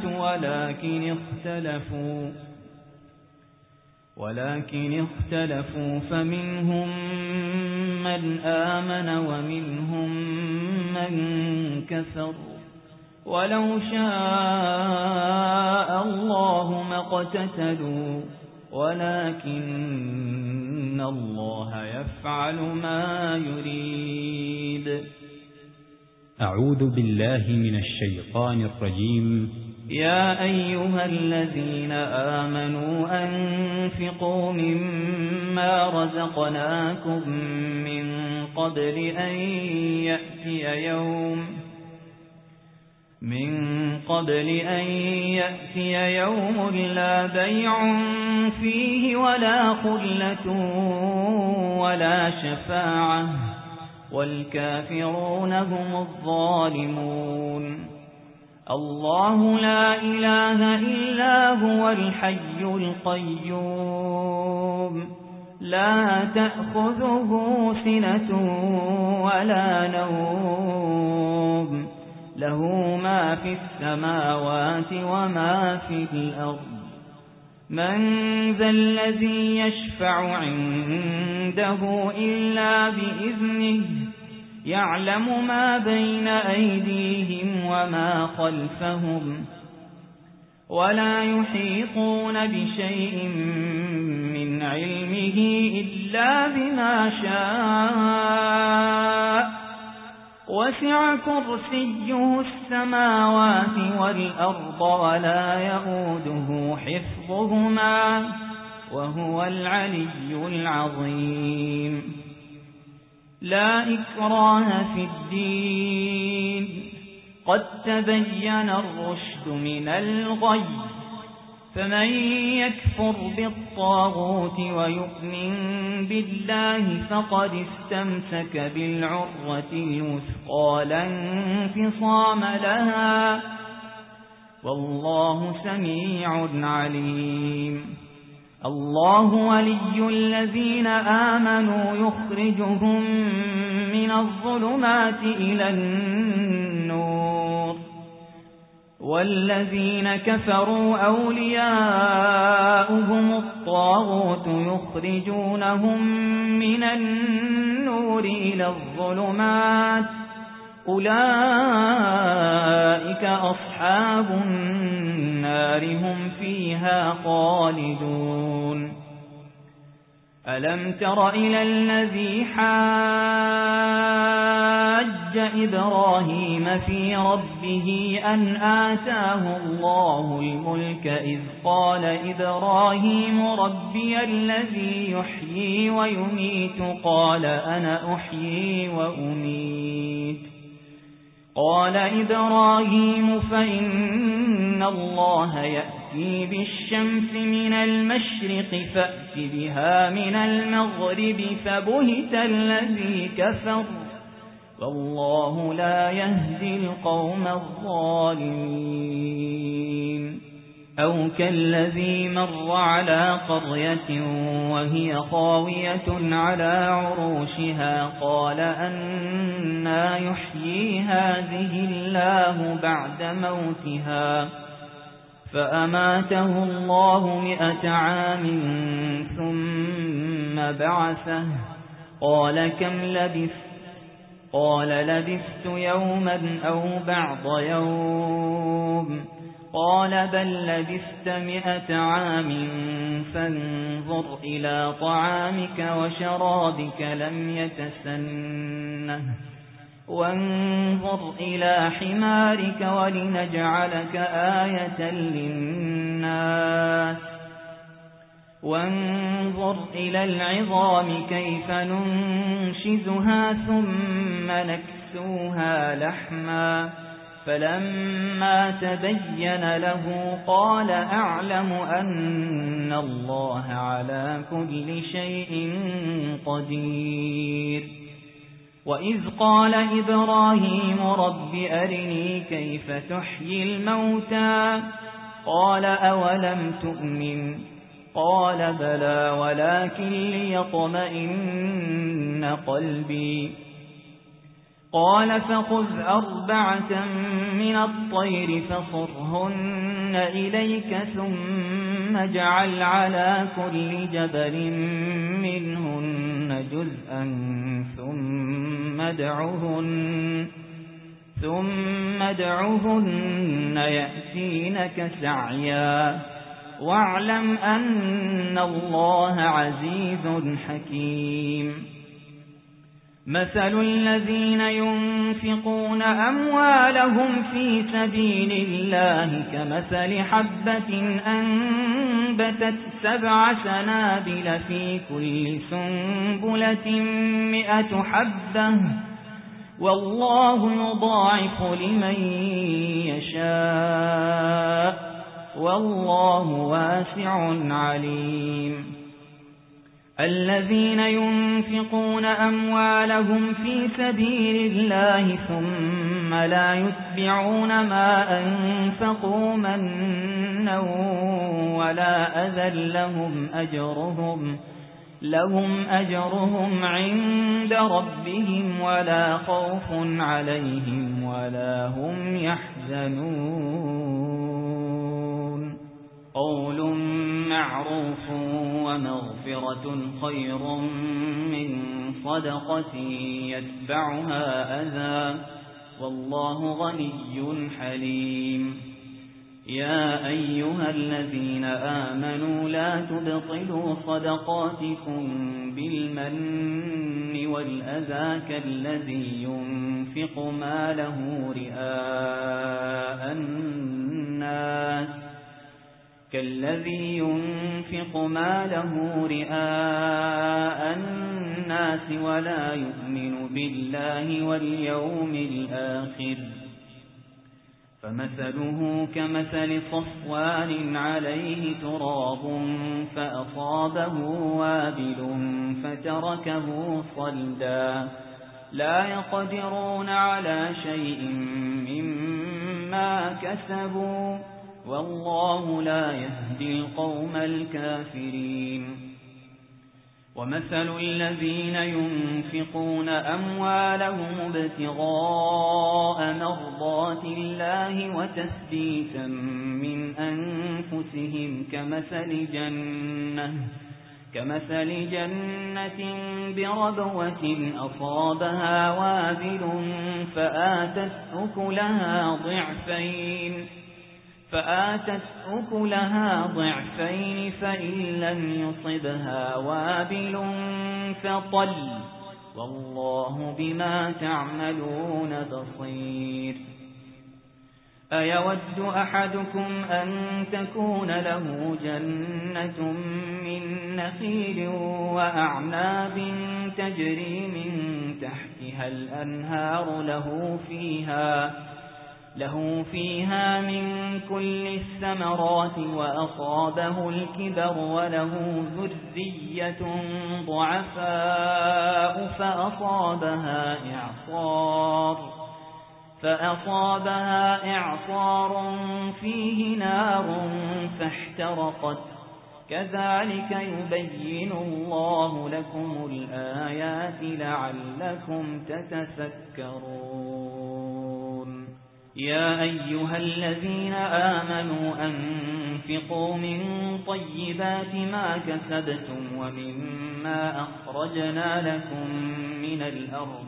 ولكن اختلفوا فمنهم من آمن ومنهم من كفر. ولو شاء الله ما اقتتلوا ولكن الله يفعل ما يريد. أعوذ بالله من الشيطان الرجيم. يا أيها الذين آمنوا أنفقوا مما رزقناكم من قبل أن يأتي يوم لا بيع فيه ولا خلة ولا شفاعة والكافرون هم الظالمون. الله لا إله إلا هو الحي القيوم لا تأخذه سنة ولا نوم له ما في السماوات وما في الأرض. من ذا الذي يشفع عنده إلا بإذنه يعلم ما بين أيديهم وما خلفهم ولا يحيطون بشيء من علمه إلا بما شاء وسع كرسيه السماوات والأرض ولا يؤوده حفظهما وهو العلي العظيم لا إكراه في الدين قد تبين الرشد من الغي فمن يكفر بالطاغوت ويؤمن بالله فقد استمسك بالعروة الوثقى لا انفصام لها والله سميع عليم الله ولي الذين آمنوا يخرجهم من الظلمات إلى النور والذين كفروا أولياؤهم الطاغوت يخرجونهم من النور إلى الظلمات أولئك أصحاب النار هم فيها خالدون ألم تر إلى الذي حاج إبراهيم في ربه أن آتاه الله الملك إذ قال إبراهيم ربي الذي يحيي ويميت قال أنا أحيي وأميت قال إبراهيم فإن الله يأتي بالشمس من المشرق فأت بها من المغرب فبهت الذي كفر والله لا يهدي القوم الظالمين أو كالذي مر على قرية وهي خاوية على عروشها قال أنى يحيي هذه الله بعد موتها فأماته الله 100 عام ثم بعثه قال كم لبثت قال لبثت يوما أو بعض يوم قال بل لبثت 100 عام فانظر إلى طعامك وشرابك لم يتسنه وانظر إلى حمارك ولنجعلك آية للناس وانظر إلى العظام كيف ننشزها ثم نكسوها لحما فلما تبين له قال أعلم أن الله على كل شيء قدير وإذ قال إبراهيم رب أرني كيف تحيي الموتى قال أولم تؤمن قال بلى ولكن ليطمئن قلبي قال فخذ 4 من الطير فصرهن إليك ثم اجعل على كل جبل منهن جزءا ثم ادعهن يأتينك سعيا واعلم أن الله عزيز حكيم مثل الذين ينفقون أموالهم في سبيل الله كمثل حبة أنبتت 7 سنابل في كل سنبلة 100 حبة والله يضاعف لمن يشاء والله واسع عليم الذين ينفقون أموالهم في سبيل الله ثم لا يتبعون ما أنفقوا منا ولا أذى لهم أجرهم عند ربهم ولا خوف عليهم ولا هم يحزنون قول معروف ومغفرة خير من صدقة يتبعها أذى والله غني حليم يا أيها الذين آمنوا لا تبطلوا صدقاتكم بالمن والأذى كالذي ينفق ماله رئاء الناس ولا يؤمن بالله واليوم الآخر فمثله كمثل صفوان عليه تراب فأصابه وابل فتركه صلدا لا يقدرون على شيء مما كسبوا والله لا يهدي القوم الكافرين ومثل الذين ينفقون أموالهم ابتغاء مرضات الله وتثبيتا من أنفسهم كمثل جنة بربوة أصابها وابل فآتت أكلها ضعفين فإن لم يصبها وابل فطل والله بما تعملون بصير أيود أحدكم أن تكون له جنة من نخيل وأعناب تجري من تحتها الأنهار له فيها من كل الثمرات وأصابه الكبر وله ذرية ضعفاء فأصابها إعصار فيه نار فاحترقت كذلك يبين الله لكم الآيات لعلكم تتفكرون يا أيها الذين آمنوا أنفقوا من طيبات ما كسبتم ومما أخرجنا لكم من الأرض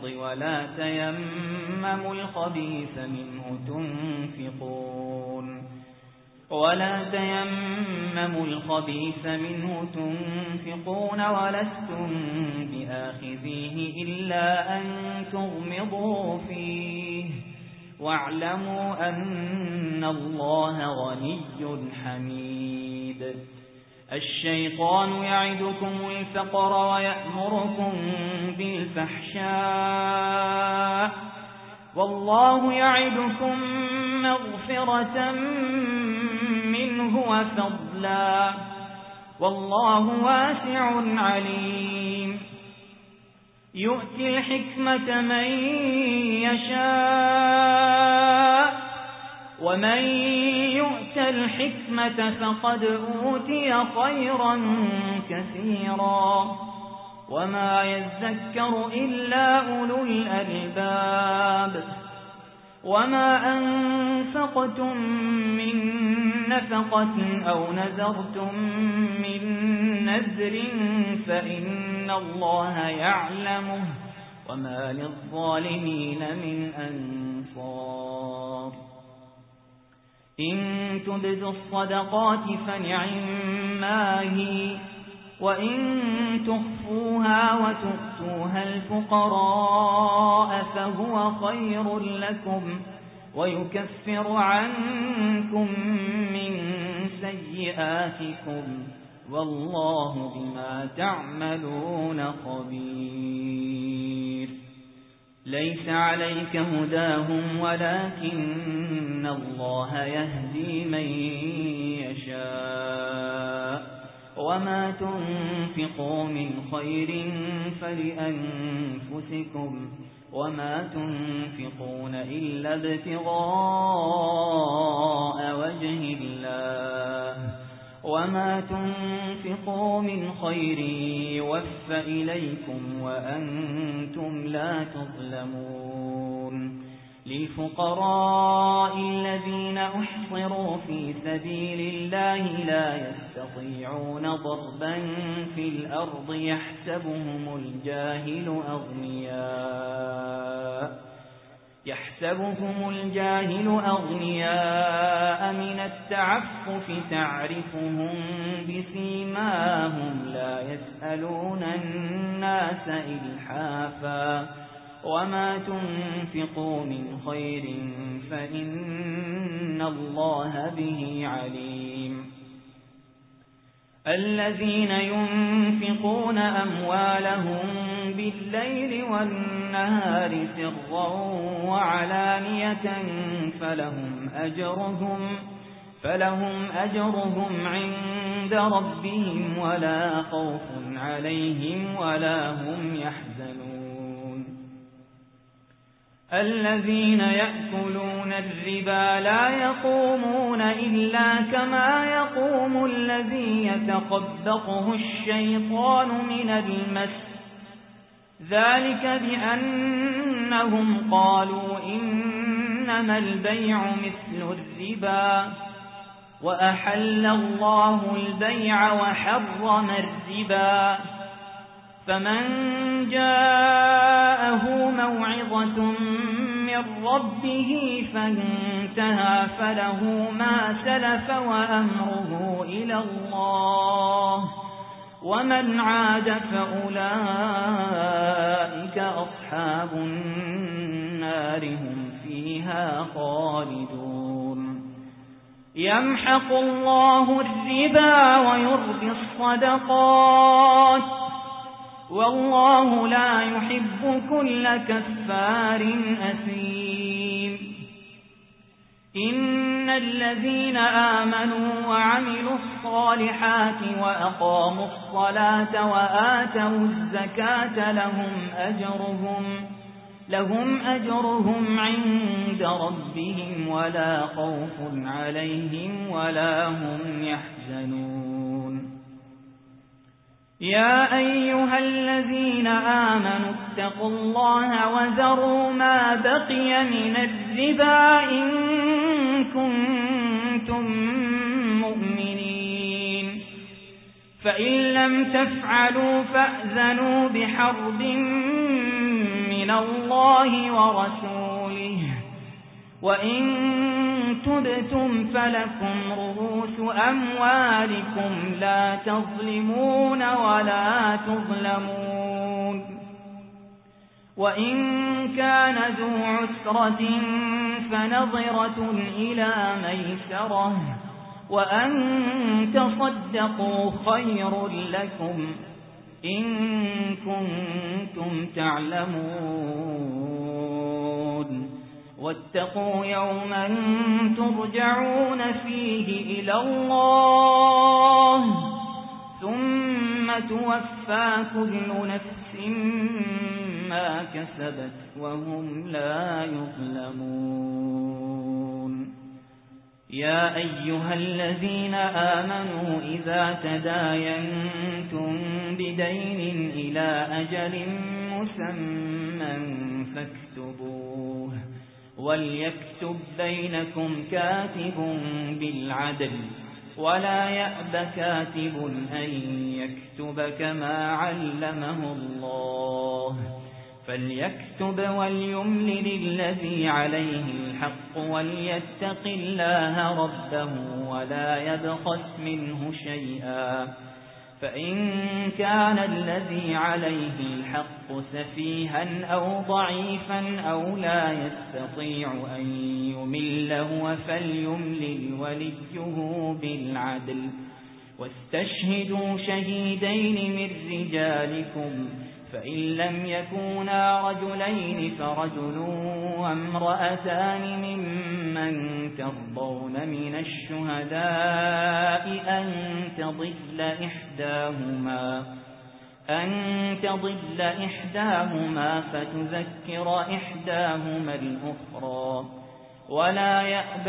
ولا تيمموا الخبيث منه تنفقون ولستم بآخذيه إلا أن تغمضوا فيه واعلموا أن الله غني حميد الشيطان يعدكم الفقر ويأمركم بالفحشاء والله يعدكم مغفرة منه وفضلا والله واسع عليم يؤتي الحكمة من يشاء ومن يؤت الحكمة فقد أوتي خيرا كثيرا وما يذكر إلا أولو الألباب وما أنفقتم من نفقة أو نذرتم من نذر فإن الله يعلمه وما للظالمين من أنصار إن تبدوا الصدقات فنعما هي وإن تخفوها وتؤتوها الفقراء فهو خير لكم ويكفر عنكم من سيئاتكم والله بما تعملون خبير ليس عليك هداهم ولكن الله يهدي من يشاء وما تنفقوا من خير فلأنفسكم وما تنفقون إلا ابتغاء وجه الله وما تنفقوا من خير يوفى إليكم وأنتم لا تظلمون للفقراء الذين أحصروا في سبيل الله لا يستطيعون ضربا في الأرض يحسبهم الجاهل أغنياء جاء من التعفف تعرفهم بسيماهم لا يسألون الناس إلحافا وما تنفقوا من خير فإن الله به عليم الذين ينفقون أموالهم بالليل والنهار سرا وعلانية فلهم أجرهم عند ربهم ولا خوف عليهم ولا هم يحزنون الذين يأكلون الربا لا يقومون إلا كما يقوم الذي يتخبطه الشيطان من المس ذلك بأنهم قالوا إنما البيع مثل الربا وأحل الله البيع وحرم الربا فمن جاءه موعظة من ربه فانتهى فله ما سلف وأمره إلى الله ومن عاد فأولئك أصحاب النار هم فيها خالدون يمحق الله الربا ويربي الصدقات والله لا يحب كل كفار أثيم إن الذين آمنوا وعملوا الصالحات وأقاموا الصلاة وآتوا الزكاة لهم أجرهم عند ربهم ولا خوف عليهم ولا هم يحزنون يا أيها الذين آمنوا اتقوا الله وذروا ما بقي من الربا إن كنتم مؤمنين فإن لم تفعلوا فأذنوا بحرب من الله ورسوله وإن تبتم فلكم رؤوس أموالكم لا تظلمون ولا تظلمون وإن كان ذو عسرة فنظرة إلى ميسرة وأن تصدقوا خير لكم إن كنتم تعلمون واتقوا يوما ترجعون فيه إلى الله ثم توفى كل نفس ما كسبت وهم لا يظلمون يا أيها الذين آمنوا إذا تداينتم بدين إلى أجل مسمى فاكتبوه وليكتب بينكم كاتب بالعدل ولا يأب كاتب أن يكتب كما علمه الله فليكتب وليملل الذي عليه الحق وليتق الله ربه ولا يبخس منه شيئا فإن كان الذي عليه الحق سفيها أو ضعيفا أو لا يستطيع أن يمله فليملل وليه بالعدل واستشهدوا شهيدين من رجالكم فإن لم يكونا رجلين فرجل وامرأتان ممن ترضون من الشهداء أن تضل إحداهما فتذكر إحداهما الأخرى ولا يأبى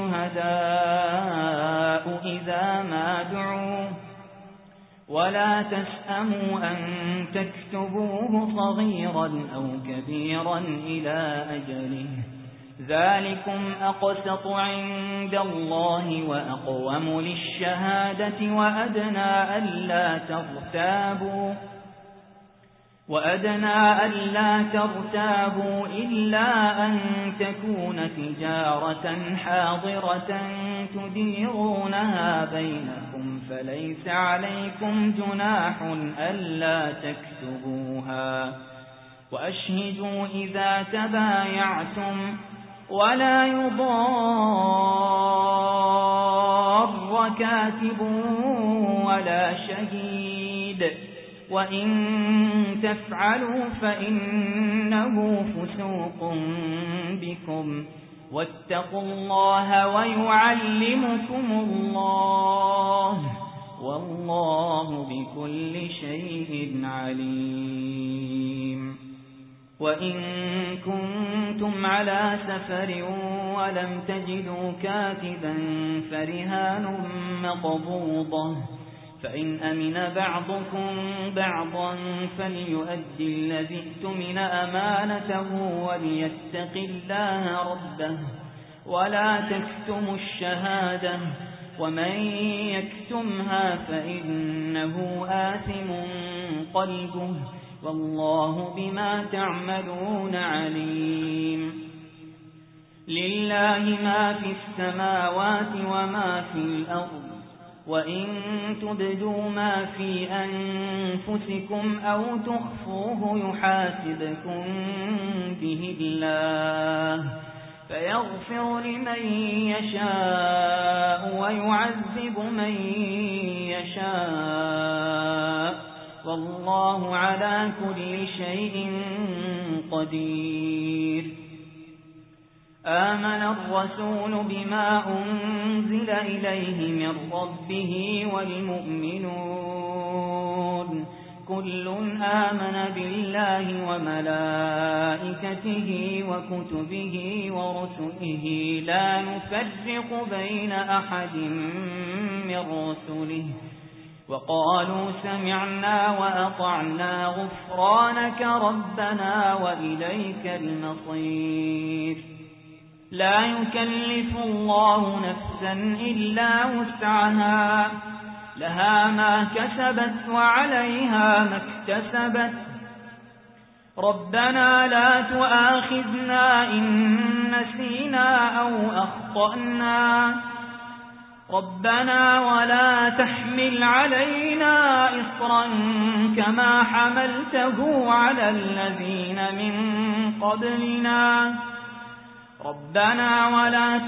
الشهداء إذا ما دعوا ولا تسأموا أن تكتبوه صغيرا أو كبيرا إلى أجله ذلكم أقسط عند الله وأقوم للشهادة وأدنى ألا ترتابوا وأدنى ألا ترتابوا إلا أن تكون تجارة حاضرة تديرونها بينكم فليس عليكم جناح ألا تكتبوها وأشهدوا إذا تبايعتم ولا يضار كاتب ولا شهيد وإن تفعلوا فإنه فسوق بكم واتقوا الله ويعلمكم الله والله بكل شيء عليم وإن كنتم على سفر ولم تجدوا كاتبا فرهان مقبوضة فإن أمن بعضكم بعضا فليؤدي الذي اؤتمن أمانته وليتق الله ربه ولا تكتموا الشهادة ومن يكتمها فإنه آثم قلبه والله بما تعملون عليم لله ما في السماوات وما في الأرض وإن تبدوا ما في أنفسكم أو تخفوه يحاسبكم به الله فيغفر لمن يشاء ويعذب من يشاء والله على كل شيء قدير آمن الرسول بما أنزل إليه من ربه والمؤمنون كل آمن بالله وملائكته وكتبه ورسله لا نفرق بين أحد من رسله وقالوا سمعنا وأطعنا غفرانك ربنا وإليك المصير لا يكلف الله نفسا إلا وسعها لها ما كسبت وعليها ما اكتسبت ربنا لا تؤاخذنا إن نسينا أو أخطأنا ربنا ولا تحمل علينا إصرا كما حملته على الذين من قبلنا ربنا ولا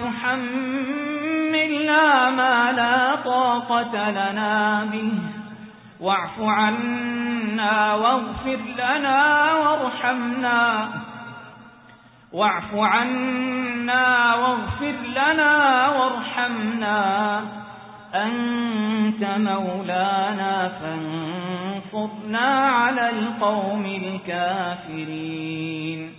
تحملنا ما لا طاقة لنا به واعف عنا واغفر لنا وارحمنا واعف عنا واغفر لنا وارحمنا أنت مولانا فانصرنا على القوم الكافرين